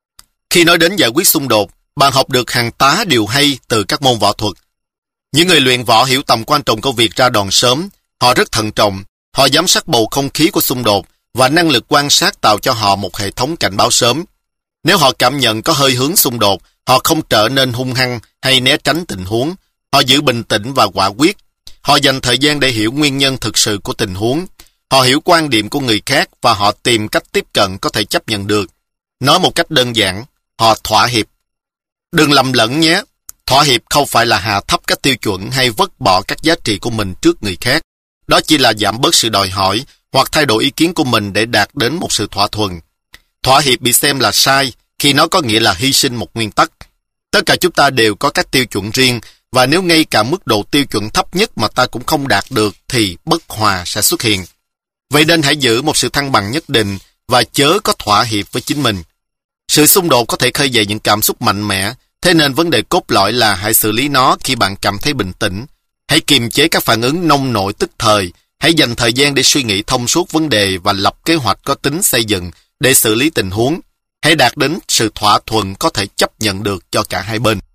S1: Khi nói đến giải quyết xung đột, bạn học được hàng tá điều hay từ các môn võ thuật. Những người luyện võ hiểu tầm quan trọng của việc ra đòn sớm. Họ rất thận trọng, họ giám sát bầu không khí của xung đột và năng lực quan sát tạo cho họ một hệ thống cảnh báo sớm. Nếu họ cảm nhận có hơi hướng xung đột, họ không trở nên hung hăng hay né tránh tình huống. Họ giữ bình tĩnh và quả quyết. Họ dành thời gian để hiểu nguyên nhân thực sự của tình huống. Họ hiểu quan điểm của người khác và họ tìm cách tiếp cận có thể chấp nhận được. Nói một cách đơn giản, họ thỏa hiệp. Đừng lầm lẫn nhé. Thỏa hiệp không phải là hạ thấp các tiêu chuẩn hay vứt bỏ các giá trị của mình trước người khác. Đó chỉ là giảm bớt sự đòi hỏi hoặc thay đổi ý kiến của mình để đạt đến một sự thỏa thuận. Thỏa hiệp bị xem là sai khi nó có nghĩa là hy sinh một nguyên tắc. Tất cả chúng ta đều có các tiêu chuẩn riêng, và nếu ngay cả mức độ tiêu chuẩn thấp nhất mà ta cũng không đạt được thì bất hòa sẽ xuất hiện. Vậy nên hãy giữ một sự thăng bằng nhất định và chớ có thỏa hiệp với chính mình. Sự xung đột có thể khơi dậy những cảm xúc mạnh mẽ, thế nên vấn đề cốt lõi là hãy xử lý nó khi bạn cảm thấy bình tĩnh. Hãy kiềm chế các phản ứng nông nổi tức thời, hãy dành thời gian để suy nghĩ thông suốt vấn đề và lập kế hoạch có tính xây dựng để xử lý tình huống. Hãy đạt đến sự thỏa thuận có thể chấp nhận được cho cả hai bên.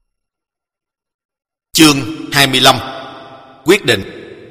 S1: Chương 25. Quyết định.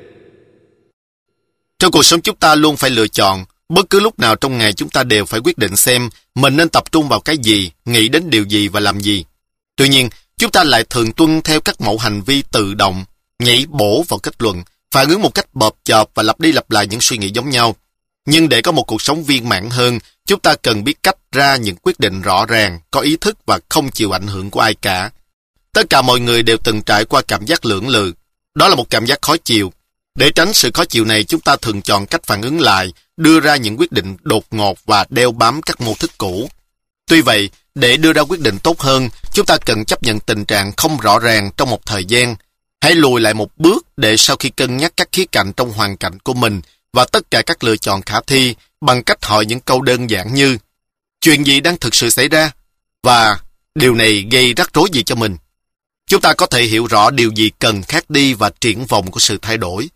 S1: Trong cuộc sống chúng ta luôn phải lựa chọn. Bất cứ lúc nào trong ngày chúng ta đều phải quyết định xem mình nên tập trung vào cái gì, nghĩ đến điều gì và làm gì. Tuy nhiên, chúng ta lại thường tuân theo các mẫu hành vi tự động, nhảy bổ vào kết luận, phản ứng một cách bợp chợp và lặp đi lặp lại những suy nghĩ giống nhau. Nhưng để có một cuộc sống viên mãn hơn, chúng ta cần biết cách ra những quyết định rõ ràng, có ý thức và không chịu ảnh hưởng của ai cả. Tất cả mọi người đều từng trải qua cảm giác lưỡng lự. Đó là một cảm giác khó chịu. Để tránh sự khó chịu này, chúng ta thường chọn cách phản ứng lại, đưa ra những quyết định đột ngột và đeo bám các mô thức cũ. Tuy vậy, để đưa ra quyết định tốt hơn, chúng ta cần chấp nhận tình trạng không rõ ràng trong một thời gian. Hãy lùi lại một bước để sau khi cân nhắc các khía cạnh trong hoàn cảnh của mình và tất cả các lựa chọn khả thi bằng cách hỏi những câu đơn giản như: chuyện gì đang thực sự xảy ra? Và điều này gây rắc rối gì cho mình? Chúng ta có thể hiểu rõ điều gì cần khác đi và triển vọng của sự thay đổi.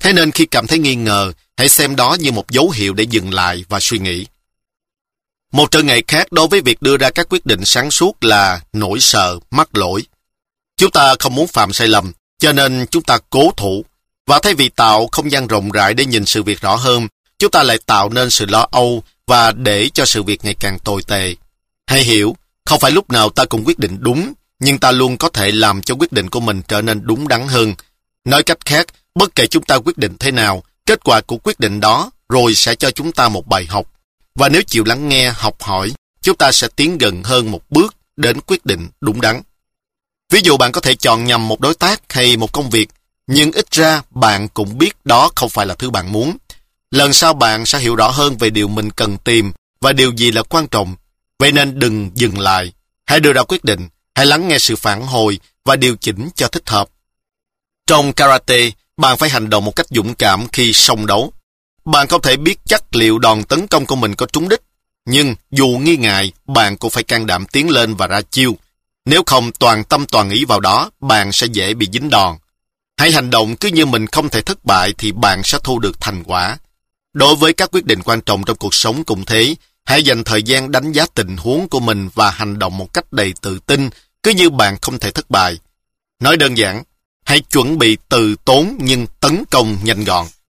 S1: Thế nên khi cảm thấy nghi ngờ, hãy xem đó như một dấu hiệu để dừng lại và suy nghĩ. Một trở ngại khác đối với việc đưa ra các quyết định sáng suốt là nỗi sợ mắc lỗi. Chúng ta không muốn phạm sai lầm, cho nên chúng ta cố thủ. Và thay vì tạo không gian rộng rãi để nhìn sự việc rõ hơn, chúng ta lại tạo nên sự lo âu và để cho sự việc ngày càng tồi tệ. Hãy hiểu, không phải lúc nào ta cũng quyết định đúng, nhưng ta luôn có thể làm cho quyết định của mình trở nên đúng đắn hơn. Nói cách khác, bất kể chúng ta quyết định thế nào, kết quả của quyết định đó rồi sẽ cho chúng ta một bài học. Và nếu chịu lắng nghe, học hỏi, chúng ta sẽ tiến gần hơn một bước đến quyết định đúng đắn. Ví dụ bạn có thể chọn nhầm một đối tác hay một công việc, nhưng ít ra bạn cũng biết đó không phải là thứ bạn muốn. Lần sau bạn sẽ hiểu rõ hơn về điều mình cần tìm và điều gì là quan trọng. Vậy nên đừng dừng lại. Hãy đưa ra quyết định, hãy lắng nghe sự phản hồi và điều chỉnh cho thích hợp. Trong karate, bạn phải hành động một cách dũng cảm khi xông đấu. Bạn không thể biết chắc liệu đòn tấn công của mình có trúng đích, nhưng dù nghi ngại, bạn cũng phải can đảm tiến lên và ra chiêu. Nếu không toàn tâm toàn ý vào đó, bạn sẽ dễ bị dính đòn. Hãy hành động cứ như mình không thể thất bại thì bạn sẽ thu được thành quả. Đối với các quyết định quan trọng trong cuộc sống cũng thế, hãy dành thời gian đánh giá tình huống của mình và hành động một cách đầy tự tin, cứ như bạn không thể thất bại. Nói đơn giản, hãy chuẩn bị từ tốn nhưng tấn công nhanh gọn.